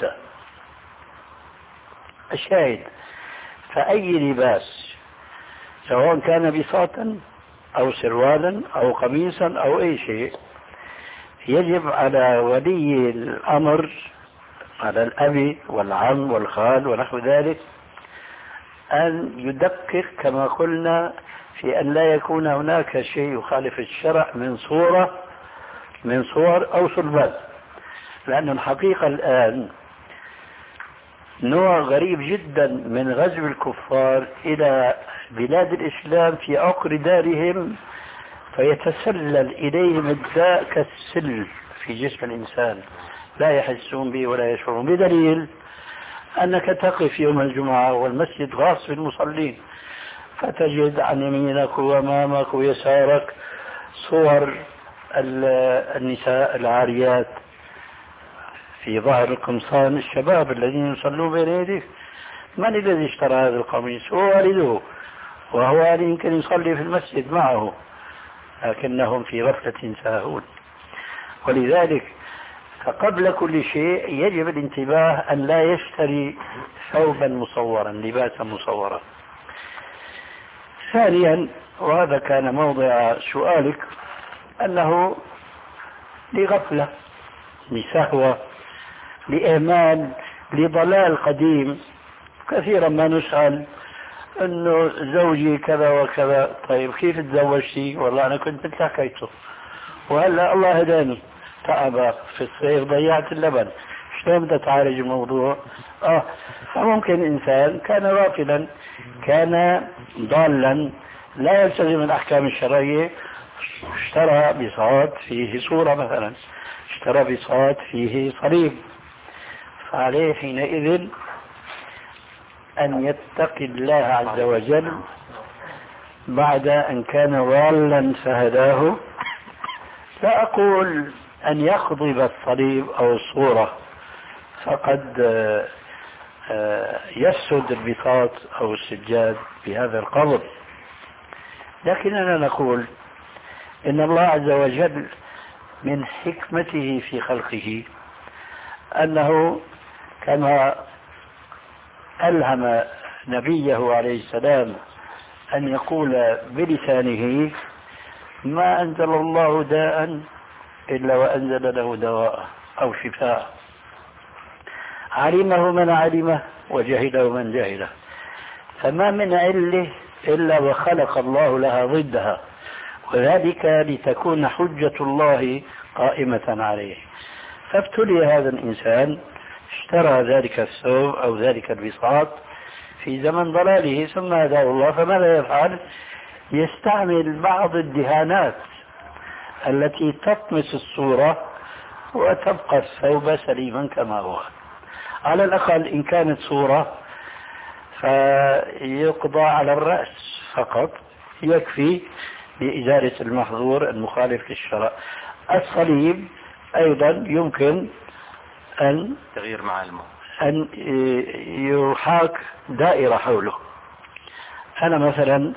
الشاهد، فأي لباس سواء كان بساطا أو سروالا أو قميصا أو أي شيء، يجب على ولي الأمر، على الأب والعم والخال ونحو ذلك، أن يدقق كما قلنا في أن لا يكون هناك شيء يخالف الشرع من صورة من صور أو صلبان. لأن الحقيقة الآن نوع غريب جدا من غزو الكفار إلى بلاد الإسلام في عقر دارهم، فيتسلل إليهم الداء كالسل في جسم الإنسان لا يحسون به ولا يشعرون، بدليل أنك تقف يوم الجمعة والمسجد غاص بالمصلين، فتجد عن يمينك وأمامك ويسارك صور النساء العاريات في ظهر القمصان، الشباب الذين يصلون بين يديك. من الذي اشترى هذا القميص؟ هو والده، وهو يمكن يصلي في المسجد معه، لكنهم في غفلة ساهون. ولذلك فقبل كل شيء يجب الانتباه أن لا يشتري ثوبا مصورا، لباسا مصورا. ثانيا، وهذا كان موضع سؤالك، أنه لغفلة، لسهوة، لإهمال، لضلال قديم. كثيرا ما نسأل انه زوجي كذا وكذا، طيب كيف تزوجتي؟ والله انا كنت مثل حكيته، وهلا الله هداني، تعب في الصيف ضيعت اللبن، شلون بدها تعالج الموضوع؟ اه فممكن انسان كان غافلا، كان ضالا، لا يلتزم الاحكام الشرعيه، اشترى بساط فيه صوره مثلا، اشترى بساط فيه صليب، فعليه حينئذ أن يتقي الله عز وجل بعد أن كان ضالا فهداه. لا أقول أن يخضب الصليب أو الصورة، فقد يسد البساط أو السجاد بهذا القبض، لكننا نقول إن الله عز وجل من حكمته في خلقه أنه كما ألهم نبيه عليه السلام أن يقول بلسانه: ما أنزل الله داء إلا وأنزل له دواء أو شفاء، علمه من علمه وجهله من جهله، فما من علة إلا وخلق الله لها ضدها، وذلك لتكون حجة الله قائمة عليه. فابتلي هذا الإنسان، اشترى ذلك الثوب أو ذلك البساط في زمن ضلاله، ثم هداه الله، فماذا يفعل؟ يستعمل بعض الدهانات التي تطمس الصورة وتبقى الثوب سليما كما هو. على الأقل إن كانت صورة فيقضى على الرأس فقط، يكفي لإزالة المحظور المخالف للشرع. الصليب أيضا يمكن أن تغيير معالمه، أن يحاك دائرة حوله. أنا مثلا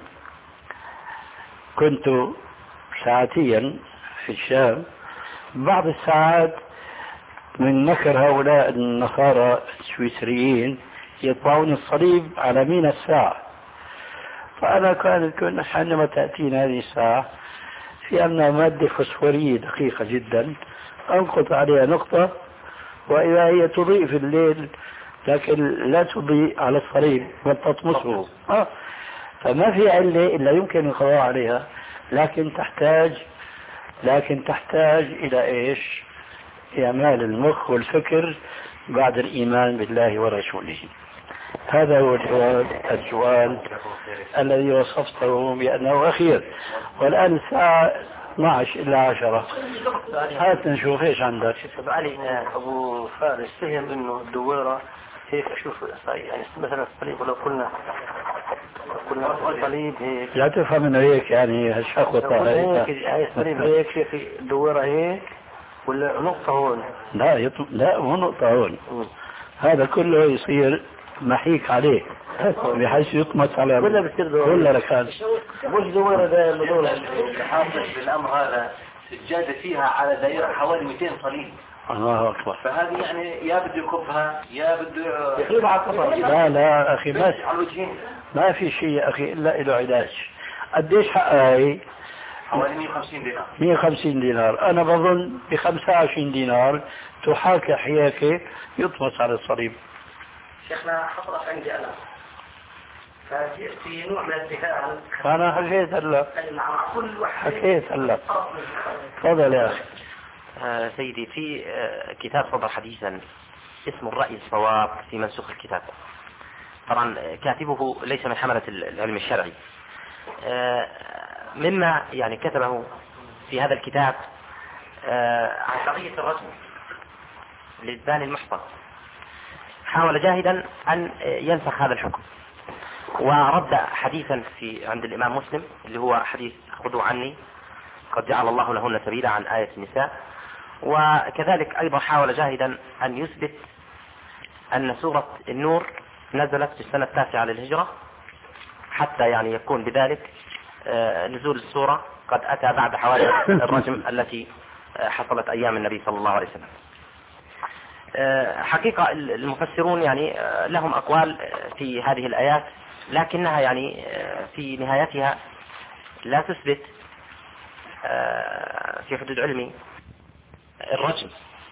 كنت ساعتيا في الشام، بعض الساعات من مكر هؤلاء النصارى السويسريين يطبعون الصليب على مين الساعة، فأنا كانت حينما تأتينا هذه الساعة في أنها مادة فوسفورية دقيقة جدا، أنقط عليها نقطة وإذا هي تضيء في الليل لكن لا تضيء على الصليب بل تطمسه. آه. فما في علة إلا يمكن القضاء عليها، لكن تحتاج لكن تحتاج إلى إيش؟ إعمال المخ والفكر بعد الإيمان بالله ورسوله. هذا هو الجواب السؤال الذي وصفته بأنه أخير، والآن الساعة اثني عشر إلى عشرة. هات نشوف ايش عندك. شوف علي ابو فارس فهم انه الدويرة هيك، اشوف يعني مثلا الصليب، ولو قلنا قلنا الصليب هيك لا تفهم انه هيك يعني هالشخوة هيك، يعني الصليب هيك شيخ، الدويرة هيك ولا نقطة هون؟ لا يطل... لا مو نقطة هون. م. هذا كله يصير محيك عليه بحيث يطمس على ولا بتصير ولا ركان مش دويرة ده الموضوع حاصل بالامر هذا سجادة فيها على دائرة حوالي مئتين صليب. الله أكبر. فهذه يعني يا بده يكبها يا بده يخليها على القطر. لا لا أخي ما على الوجهين، ما في شيء يا أخي إلا له علاج. قديش حقها هي؟ حوالي مئة وخمسين دينار. مئة وخمسين دينار. أنا بظن ب خمسة وعشرين دينار تحاكى حياكة يطمس على الصليب. شيخنا حصلت عندي أنا فجئت في نوع من الذهان. أنا حكيت هلا. كل واحد حكيت هلا. تفضل يا أخي. آه سيدي، في آه كتاب صدر حديثا اسمه الرأي الصواب في منسوخ الكتاب. طبعا كاتبه ليس من حملة العلم الشرعي. آه مما يعني كتبه في هذا الكتاب آه عن قضية الرجم للزاني المحصن. حاول جاهدا أن ينسخ هذا الحكم، ورد حديثا في عند الإمام مسلم اللي هو حديث خذوا عني قد جعل الله لهن سبيلا عن آية النساء. وكذلك أيضا حاول جاهدا أن يثبت أن سورة النور نزلت في السنة التاسعة للهجرة، حتى يعني يكون بذلك نزول السورة قد أتى بعد حوادث الرجم التي حصلت أيام النبي صلى الله عليه وسلم. حقيقة المفسرون يعني لهم أقوال في هذه الآيات، لكنها يعني في نهايتها لا تثبت في حدود علمي الرجم.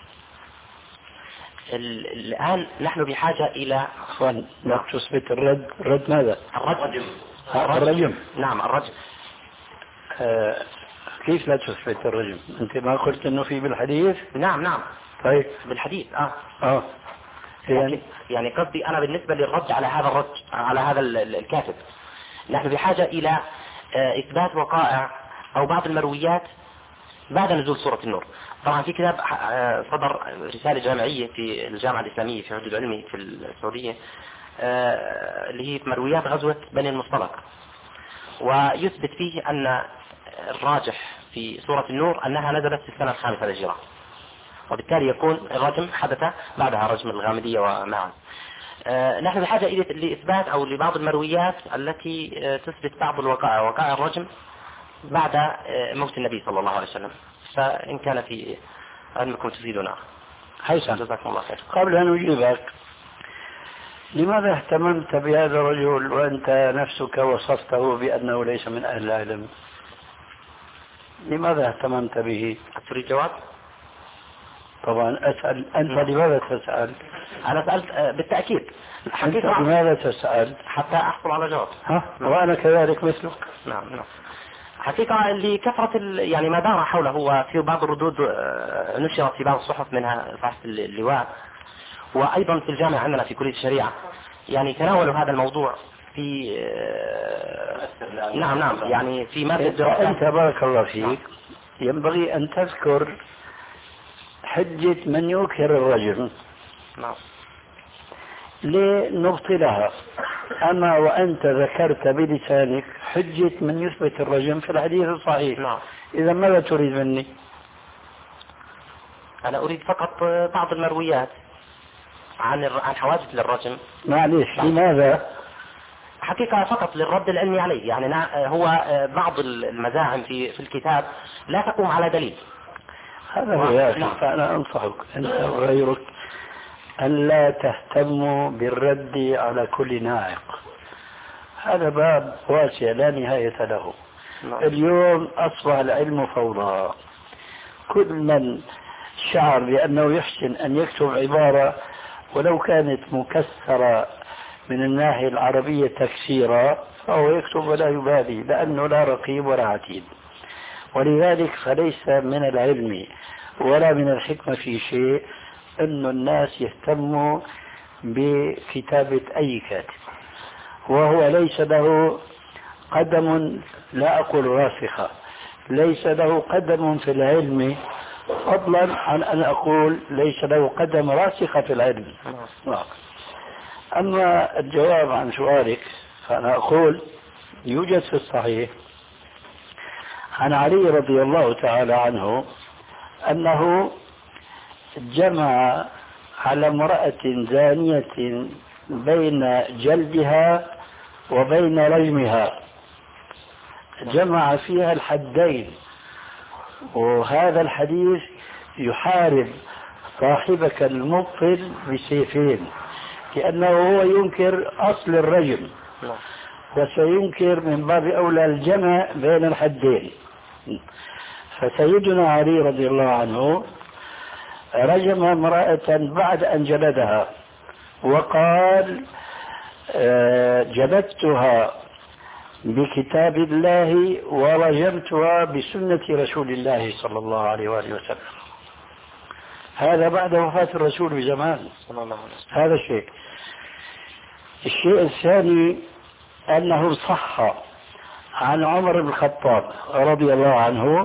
الآن نحن بحاجة إلى أخوان لا تثبت الرد. الرد ماذا؟ الرجم. الرجم. نعم الرجم. آه كيف لا تثبت الرجم؟ أنت ما قلت أنه في بالحديث؟ نعم نعم. طيب بالحديث اه اه يعني يعني قصدي أنا بالنسبة للرد على هذا الرد على هذا الكاتب، نحن بحاجة إلى إثبات وقائع أو بعض المرويات بعد نزول سورة النور. طبعا في كتاب صدر رسالة جامعية في الجامعة الإسلامية في حدود علمي في السعودية اللي هي مرويات غزوة بني المصطلق، ويثبت فيه أن الراجح في سورة النور أنها نزلت في السنة الخامسة للهجرة، وبالتالي يكون الرجم حدث بعدها رجم الغامدية ومعا. آه نحن بحاجة إلى لإثبات أو لبعض المرويات التي آه تثبت بعض الوقائع وقائع الرجم بعد آه موت النبي صلى الله عليه وسلم، فإن كان في علمكم تفيدنا. حسن، جزاكم الله خير. قبل أن أجيبك، لماذا اهتممت بهذا الرجل وأنت نفسك وصفته بأنه ليس من أهل العلم؟ لماذا اهتممت به؟ تريد جواب؟ طبعا أسأل أنت. لماذا تسأل؟ أنا سألت بالتأكيد. أنت لماذا تسأل؟ حتى أحصل على جواب. ها؟ وأنا كذلك مثلك. نعم نعم. حقيقة لكثرة يعني ما دار حوله، هو في بعض الردود نشرت في بعض الصحف منها صحف اللواء، وأيضا في الجامعة عندنا في كلية الشريعة يعني تناولوا هذا الموضوع في نعم نعم يعني في مادة الدراسات. أنت بارك الله فيك ينبغي أن تذكر حجة من ينكر الرجل نعم لنبطلها. أما وأنت ذكرت بلسانك حجة من يثبت الرجم في الحديث الصحيح. نعم. إذا ماذا تريد مني؟ أنا أريد فقط بعض المرويات عن عن حوادث للرجم. معليش. لماذا؟ حقيقة فقط للرد العلمي عليه، يعني هو بعض المزاعم في في الكتاب لا تقوم على دليل. هذا هو يا أخي. فأنا أنصحك أنت وغيرك أن لا تهتموا بالرد على كل ناعق. هذا باب واسع لا نهاية له. نعم. اليوم أصبح العلم فوضى. كل من شعر بأنه يحسن أن يكتب عبارة ولو كانت مكسرة من الناحية العربية تكسيرا فهو يكتب ولا يبالي، لأنه لا رقيب ولا عتيد. ولذلك فليس من العلم ولا من الحكمة في شيء أن الناس يهتموا بكتابة أي كاتب وهو ليس له قدم، لا أقول راسخة، ليس له قدم في العلم، فضلا عن أن أقول ليس له قدم راسخة في العلم. أما الجواب عن سؤالك فأنا أقول يوجد في الصحيح عن علي رضي الله تعالى عنه أنه جمع على امرأة زانية بين جلدها وبين رجمها، جمع فيها الحدين. وهذا الحديث يحارب صاحبك المبطل بسيفين، لأنه هو ينكر أصل الرجم وسينكر من باب أولى الجمع بين الحدين. فسيدنا علي رضي الله عنه رجم امرأة بعد أن جلدها وقال جلدتها بكتاب الله ورجمتها بسنة رسول الله صلى الله عليه وآله وسلم. هذا بعد وفاة الرسول بزمان. هذا الشيء. الشيء الثاني أنه صح عن عمر بن الخطاب رضي الله عنه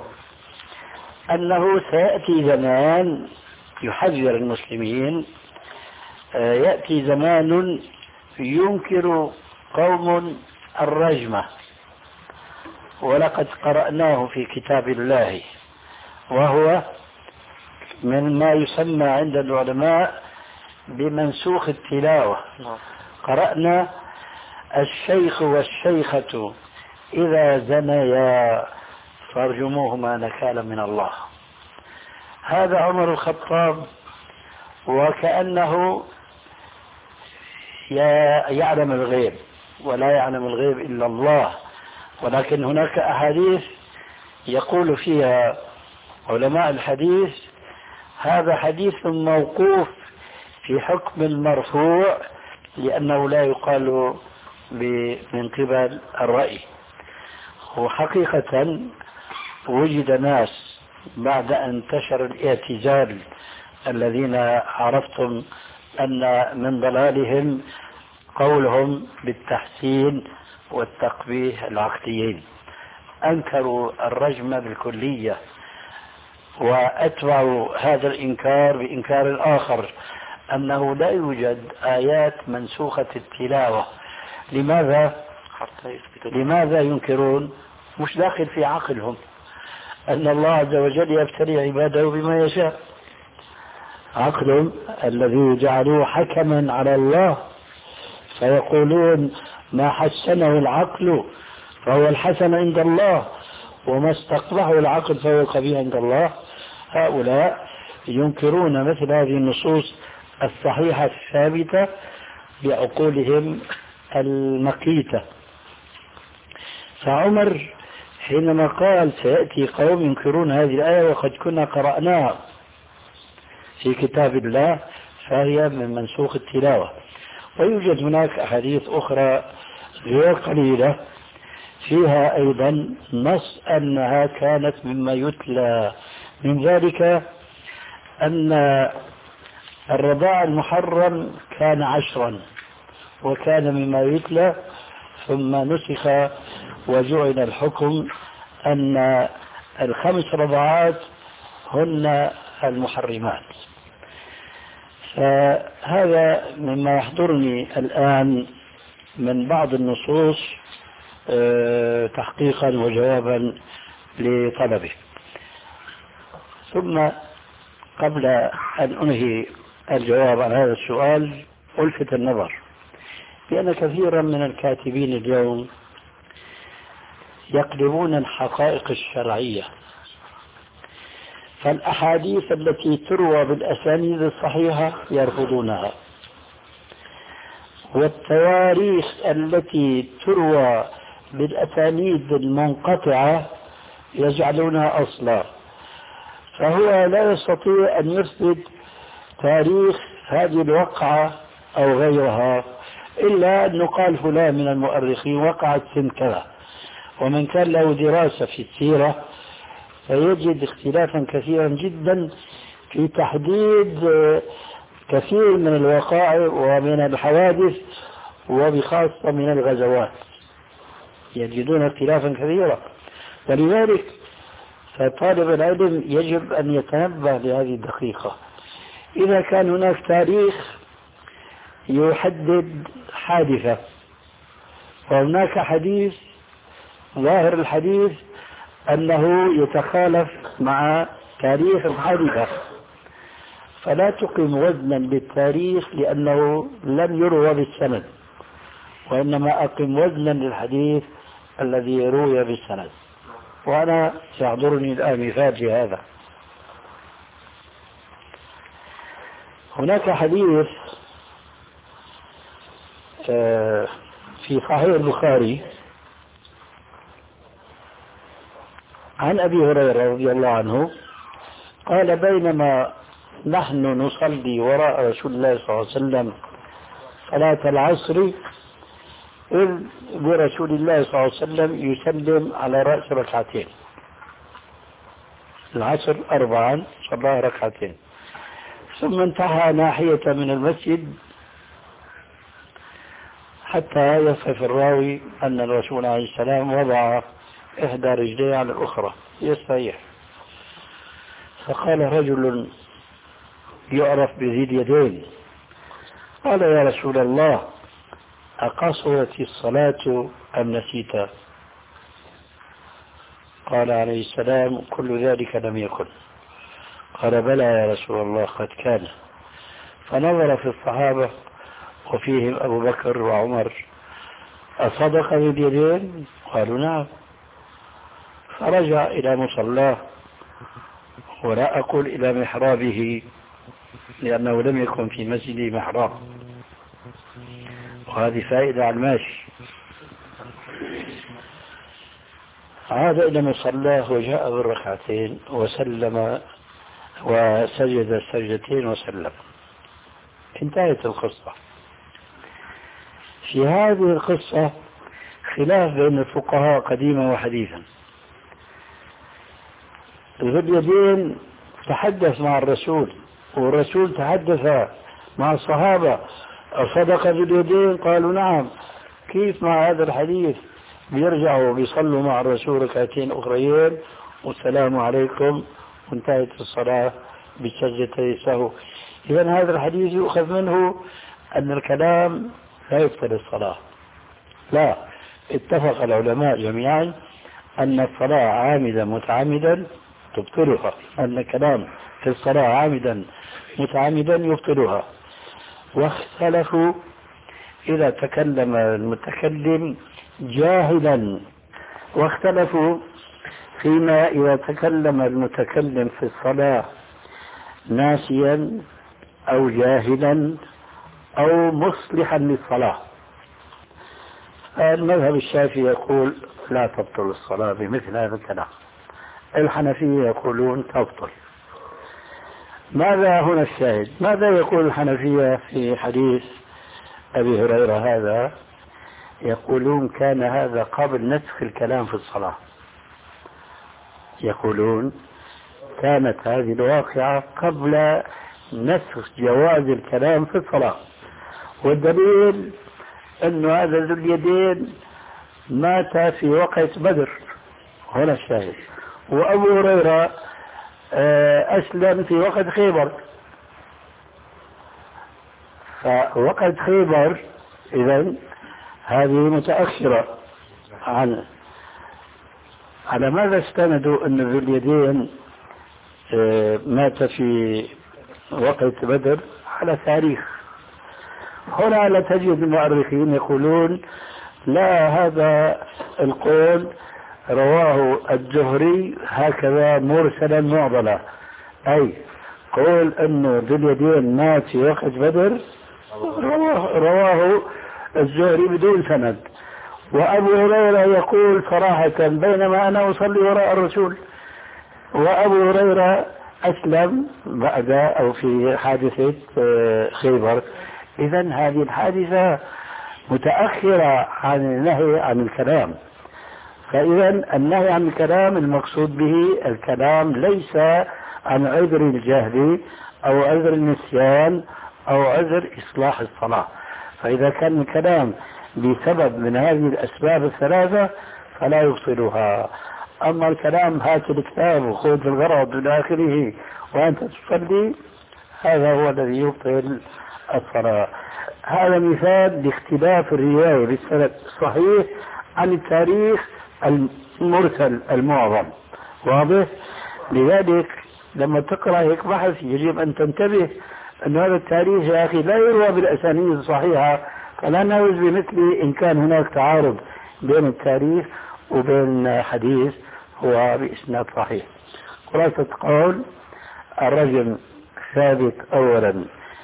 أنه سيأتي زمان يحذر المسلمين يأتي زمان ينكر قوم الرجمة، ولقد قرأناه في كتاب الله، وهو من ما يسمى عند العلماء بمنسوخ التلاوة. قرأنا: الشيخ والشيخة إذا زنيا فارجموهما نكالا من الله. هذا عمر الخطاب، وكأنه يعلم الغيب، ولا يعلم الغيب إلا الله، ولكن هناك أحاديث يقول فيها علماء الحديث هذا حديث موقوف في حكم المرفوع، لأنه لا يقال من قبل الرأي. وحقيقة وجد ناس بعد أن انتشر الاعتزال الذين عرفتم أن من ضلالهم قولهم بالتحسين والتقبيح العقليين، أنكروا الرجم بالكلية، وأتبعوا هذا الإنكار بإنكار آخر، أنه لا يوجد آيات منسوخة التلاوة. لماذا؟ لماذا ينكرون؟ مش داخل في عقلهم أن الله عز وجل يبتلي عباده بما يشاء. عقلهم الذي جعلوه حكما على الله، فيقولون ما حسنه العقل فهو الحسن عند الله، وما استقبحه العقل فهو القبيح عند الله. هؤلاء ينكرون مثل هذه النصوص الصحيحة الثابتة بعقولهم المقيتة. فعمر حينما قال سيأتي قوم ينكرون هذه الآية وقد كنا قرأناها في كتاب الله، فهي من منسوخ التلاوة. ويوجد هناك أحاديث أخرى غير قليلة فيها أيضا نص أنها كانت مما يتلى، من ذلك أن الرضاع المحرم كان عشرا وكان مما يتلى، ثم نسخ وجعل الحكم أن الخمس رضعات هن المحرمات. فهذا مما يحضرني الآن من بعض النصوص تحقيقا وجوابا لطلبه. ثم قبل أن أنهي الجواب عن هذا السؤال ألفت النظر بأن كثيرا من الكاتبين اليوم يقلبون الحقائق الشرعية، فالأحاديث التي تروى بالأسانيد الصحيحة يرفضونها، والتواريخ التي تروى بالأسانيد المنقطعة يجعلونها أصلا. فهو لا يستطيع أن يثبت تاريخ هذه الوقعة أو غيرها إلا أن قال فلان من المؤرخين وقعت سنة كذا، ومن كان له دراسة في السيرة فيجد اختلافا كثيرا جدا في تحديد كثير من الوقائع ومن الحوادث، وبخاصة من الغزوات يجدون اختلافا كثيرا. ولذلك فطالب العلم يجب أن يتنبه لهذه الدقيقة. إذا كان هناك تاريخ يحدد حادثة وهناك حديث ظاهر الحديث أنه يتخالف مع تاريخ الحادثة، فلا تقيم وزنا بالتاريخ لأنه لم يروى بالسند، وإنما أقيم وزنا للحديث الذي روي بالسند. وأنا سيحضرني الآن مثال في هذا. هناك حديث في صحيح البخاري عن أبي هريرة رضي الله عنه قال بينما نحن نصلي وراء رسول الله صلى الله عليه وسلم صلاة العصر إذ برسول الله صلى الله عليه وسلم يسلم على رأس ركعتين، العصر أربعا صلى ركعتين، ثم انتهى ناحية من المسجد حتى يصف الراوي أن الرسول عليه السلام وضع إحدى رجليه على الأخرى يستريح، فقال رجل يعرف بذي اليدين قال يا رسول الله أقصرت الصلاة أم نسيت؟ قال عليه السلام كل ذلك لم يكن. قال بلى يا رسول الله قد كان. فنظر في الصحابة وفيهم أبو بكر وعمر أصدق باليدين؟ قالوا نعم. فرجع إلى مصلاه، ولا أقول إلى محرابه لأنه لم يكن في مسجد محراب، وهذه فائدة على الماشي. عاد إلى مصلاه وجاء بالركعتين وسلم وسجد السجدتين وسلم. انتهت القصة. في هذه القصة خلاف بين الفقهاء قديما وحديثا. ذو اليدين تحدث مع الرسول، والرسول تحدث مع الصحابة أصدق ذو اليدين؟ قالوا نعم. كيف مع هذا الحديث بيرجعوا بيصلوا مع الرسول ركعتين أخريين والسلام عليكم وانتهت الصلاة بسجدتي السهو؟ إذن هذا الحديث يؤخذ منه أن الكلام لا يبطل الصلاة. لا، اتفق العلماء جميعا أن الصلاة عامدا متعمدا تبطلها، أن الكلام في الصلاة عامدا متعمدا يبطلها. واختلفوا إذا تكلم المتكلم جاهلا، واختلفوا فيما إذا تكلم المتكلم في الصلاة ناسيا أو جاهلا أو مصلحا للصلاة. المذهب الشافعي يقول لا تبطل الصلاة بمثل هذا الكلام. الحنفية يقولون تبطل. ماذا هنا الشاهد؟ ماذا يقول الحنفية في حديث أبي هريرة هذا؟ يقولون كان هذا قبل نسخ الكلام في الصلاة. يقولون كانت هذه الواقعة قبل نسخ جواز الكلام في الصلاة، والدليل أن هذا ذو اليدين مات في وقت بدر. هنا الشاهد. وأبو هريرة أسلم في وقت خيبر. فوقت خيبر إذن هذه متأخرة عن. على ماذا استندوا أن ذو اليدين مات في وقت بدر؟ على تاريخ. هنا لا تجد المؤرخين يقولون لا، هذا القول رواه الجهري هكذا مرسلا معضلا، أي قول أنه ذو اليدين مات في وقت بدر رواه, رواه الجهري بدون سند. وأبو هريرة يقول صراحة بينما أنا أصلي وراء الرسول، وأبو هريرة أسلم بعد أو في حادثة خيبر. إذن هذه الحادثة متأخرة عن النهي عن الكلام. فإذا النهي عن الكلام المقصود به الكلام ليس عن عذر الجهل أو عذر النسيان أو عذر إصلاح الصلاة. فإذا كان الكلام بسبب من هذه الأسباب الثلاثة فلا يبطلها. أما الكلام هات الكتاب وخذ الغرض إلى آخره وأنت تصلي، هذا هو الذي يبطل الصلاة. هذا مثال لاختلاف الرواية بالسند الصحيح عن التاريخ المرسل المعظم. واضح؟ لذلك لما تقرأ هيك بحث يجب أن تنتبه أن هذا التاريخ يا أخي لا يروى بالأسانيد الصحيحة، فلا نعوز بمثل إن كان هناك تعارض بين التاريخ وبين حديث هو بإسناد صحيح. خلاصة قول الرجم ثابت أولا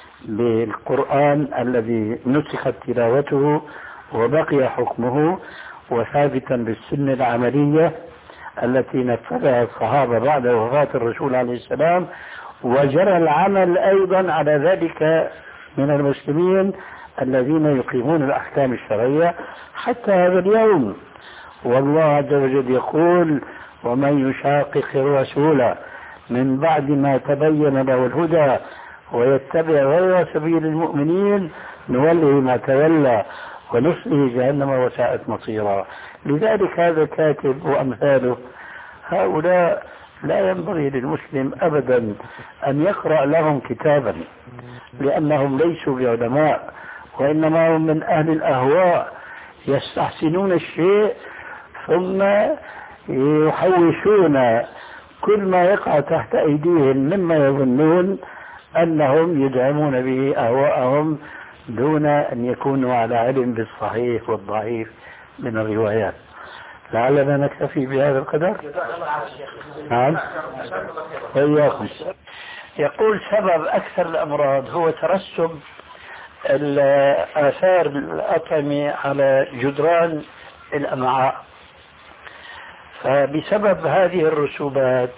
بالقرآن الذي نسخت تلاوته وبقي حكمه، وثابتا بالسنة العملية التي نفذها الصحابة بعد وفاة الرسول عليه السلام، وجرى العمل أيضا على ذلك من المسلمين الذين يقيمون الأحكام الشرعية حتى هذا اليوم. والله عز وجل يقول ومن يشاقق الرسول من بعد ما تبين له الهدى ويتبع غير سبيل المؤمنين نوله ما تولى ونصله جهنم وساءت مصيرا. لذلك هذا الكاتب وأمثاله هؤلاء لا ينبغي للمسلم أبدا أن يقرأ لهم كتابا، لأنهم ليسوا بعلماء، وإنما هم من أهل الأهواء يستحسنون الشيء ثم يحوشون كل ما يقع تحت أيديهم مما يظنون أنهم يدعمون به أهواءهم دون أن يكونوا على علم بالصحيح والضعيف من الروايات. لعلنا نكتفي بهذا القدر. نعم وإياكم. يقول سبب أكثر الأمراض هو ترسب آثار الأطعمة على جدران الأمعاء، فبسبب هذه الرسوبات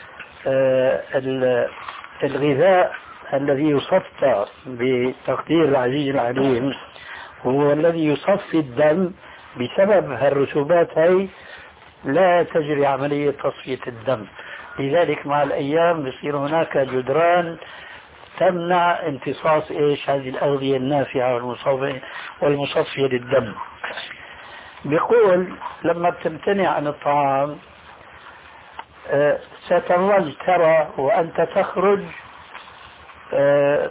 الغذاء الذي يصفى بتقدير العزيز العليم هو الذي يصفي الدم. بسبب الرسوبات هي لا تجري عملية تصفية الدم، لذلك مع الأيام بصير هناك جدران تمنع امتصاص إيش هذه الأغذية النافعة والمصفية للدم. بيقول لما بتمتنع عن الطعام آه ستظل ترى وأنت تخرج آه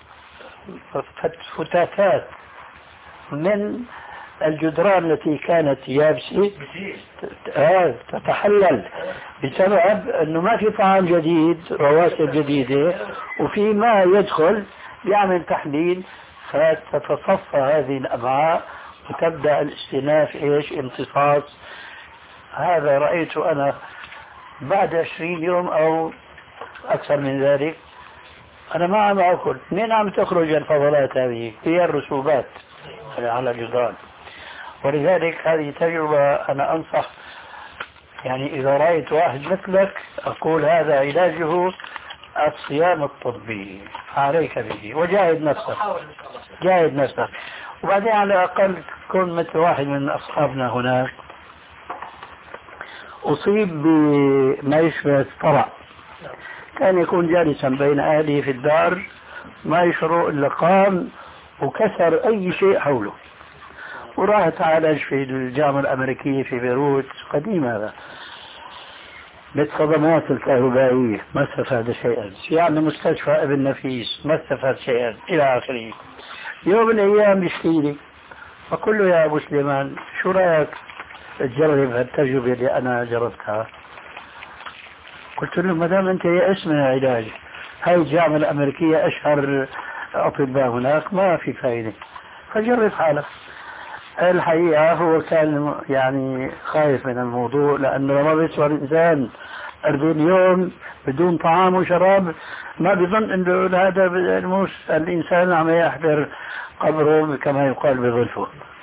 فتاتات من الجدران التي كانت يابسة آه تتحلل بسبب أنه ما في طعام جديد، رواسب جديدة، وفي ما يدخل يعمل تحليل فتتصفى هذه الأمعاء وتبدأ الاستئناف إيش امتصاص. هذا رأيته أنا بعد عشرين يوم أو أكثر من ذلك أنا ما عم أكل. منين عم تخرج الفضلات هذه؟ هي الرسوبات على الجدران. ولذلك هذه تجربة أنا أنصح، يعني إذا رأيت واحد مثلك أقول هذا علاجه الصيام الطبي، عليك به وجاهد نفسك جاهد نفسك. وبعدين على الأقل كن مثل واحد من أصحابنا هناك أصيب بما يشبه الصرع، كان يكون جالسا بين أهله في الدار ما يشعر إلا قام وكسر أي شيء حوله، وراح تعالج في الجامعة الأمريكية في بيروت قديم هذا بالصدمات الكهربائية ما استفاد شيئا، يعني مستشفى ابن نفيس ما استفاد شيئا إلى آخره. يوم من الأيام يشكي لي فقل له يا أبو سليمان شو رأيك تجرب هالتجربة اللي أنا جربتها؟ قلت له ما دام أنت يأس من العلاج، هاي الجامعة الأمريكية أشهر أطباء هناك ما في فائدة، فجرب حالك. الحقيقة هو كان يعني خايف من الموضوع، لأنه لما بيسوى الإنسان أربعين يوم بدون طعام وشراب ما بيظن أنه هذا الموس الإنسان عم يحضر قبره كما يقال بظلفه.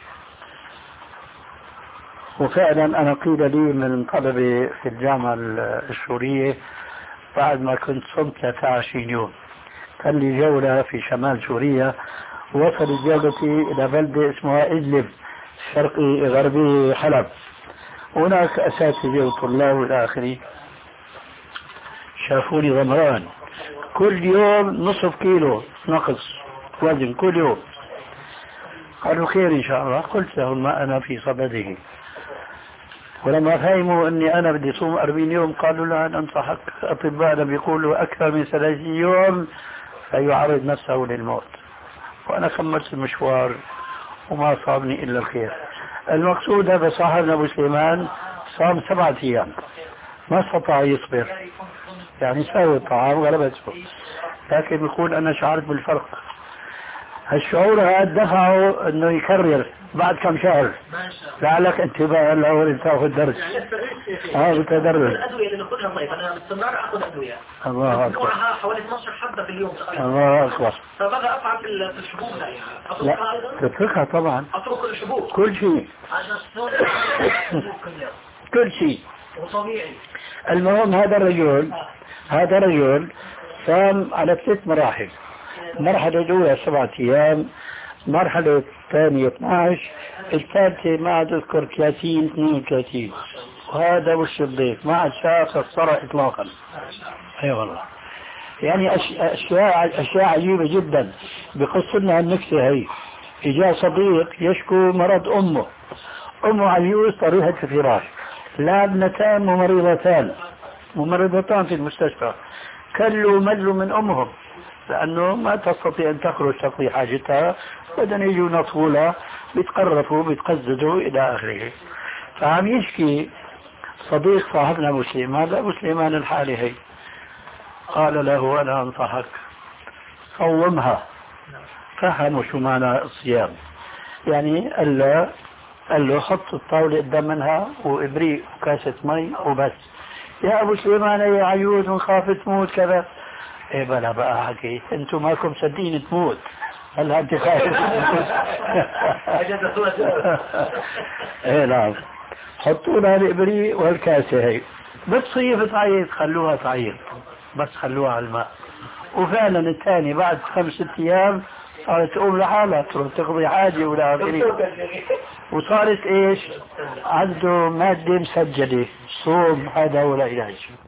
وفعلا أنا قيل لي من طلبة في الجامعة السورية بعد ما كنت صمت ثلاثة وعشرين يوم كان لي جولة في شمال سوريا، وصلت جولتي إلى بلدة اسمها إدلب شرقي غربي حلب، هناك أساتذة وطلاب إلى آخره شافوني ضمران كل يوم نصف كيلو نقص وزن كل يوم. قالوا خير إن شاء الله. قلت لهم ما أنا في صدده. ولما فهموا أني أنا بدي صوم أربعين يوم قالوا لا أنصحك، أطباءنا بيقولوا أكثر من ثلاثين يوم فيعرض نفسه للموت. وأنا كملت المشوار وما صابني إلا الخير. المقصود هذا صاحبنا أبو سليمان صام سبعة أيام ما استطاع يصبر، يعني سوى الطعام غلبته، لكن يقول أنا شعرت بالفرق. هالشعور هذا دفعه أنه يكرر بعد كم شهر. لعلك انتباه الأول تأخذ درس. اه بتدرس. الأدوية اللي ناخذها طيب أنا باستمرار أخذ أدوية. الله أكبر. نوعها حوالي اثناشر حبة في اليوم تقريبا. الله أكبر. فبغى أفعل في الحبوب هاي. أتركها أيضا؟ تتركها طبعا. أترك الحبوب. كل شيء. كل شيء. وطبيعي. المهم هذا الرجل هذا الرجل صام على ثلاث مراحل. المرحلة الأولى سبعة أيام، المرحلة الثانية اثني عشر، الثالثة ما عاد أذكر ثلاثين اثنين وثلاثين، وهذا وش الضيف ما عاد شاف الصرع إطلاقا. أي أيوة والله. يعني أشياء أشياء عجيبة جدا. بقص لنا النكتة هي. إجا صديق يشكو مرض أمه، أمه عجوز طريحة الفراش، لا ابنتان ومريضتان ممرضتان في المستشفى كلوا ملوا من أمهم لأنه ما تستطيع أن تخرج تقضي حاجتها، بدنا يجوا نطفولها بيتقرفوا بيتقززوا إلى آخره. فعم يشكي صديق صاحبنا أبو سليمان، أبو سليمان الحالي هي، قال له أنا أنصحك صومها. فهموا شو معنى الصيام، يعني قال له قال له حط الطاولة قدام منها وإبريق وكاسة مي وبس. يا أبو سليمان يا عيود ونخاف تموت كذا. إيه بلا بقى حكي أنتم ماكم صدقين تموت، هلا أنت خايف تموت. إيه نعم، حطوا لها الإبريق والكاسة هي بتصيف تعيط، خلوها تعيط بس خلوها على الماء. وفعلا الثاني بعد خمس ست أيام صارت تقوم لحالها تروح تقضي حاجة ولا آخره، وصارت إيش عنده مادة مسجلة. صوم هذا هو العلاج.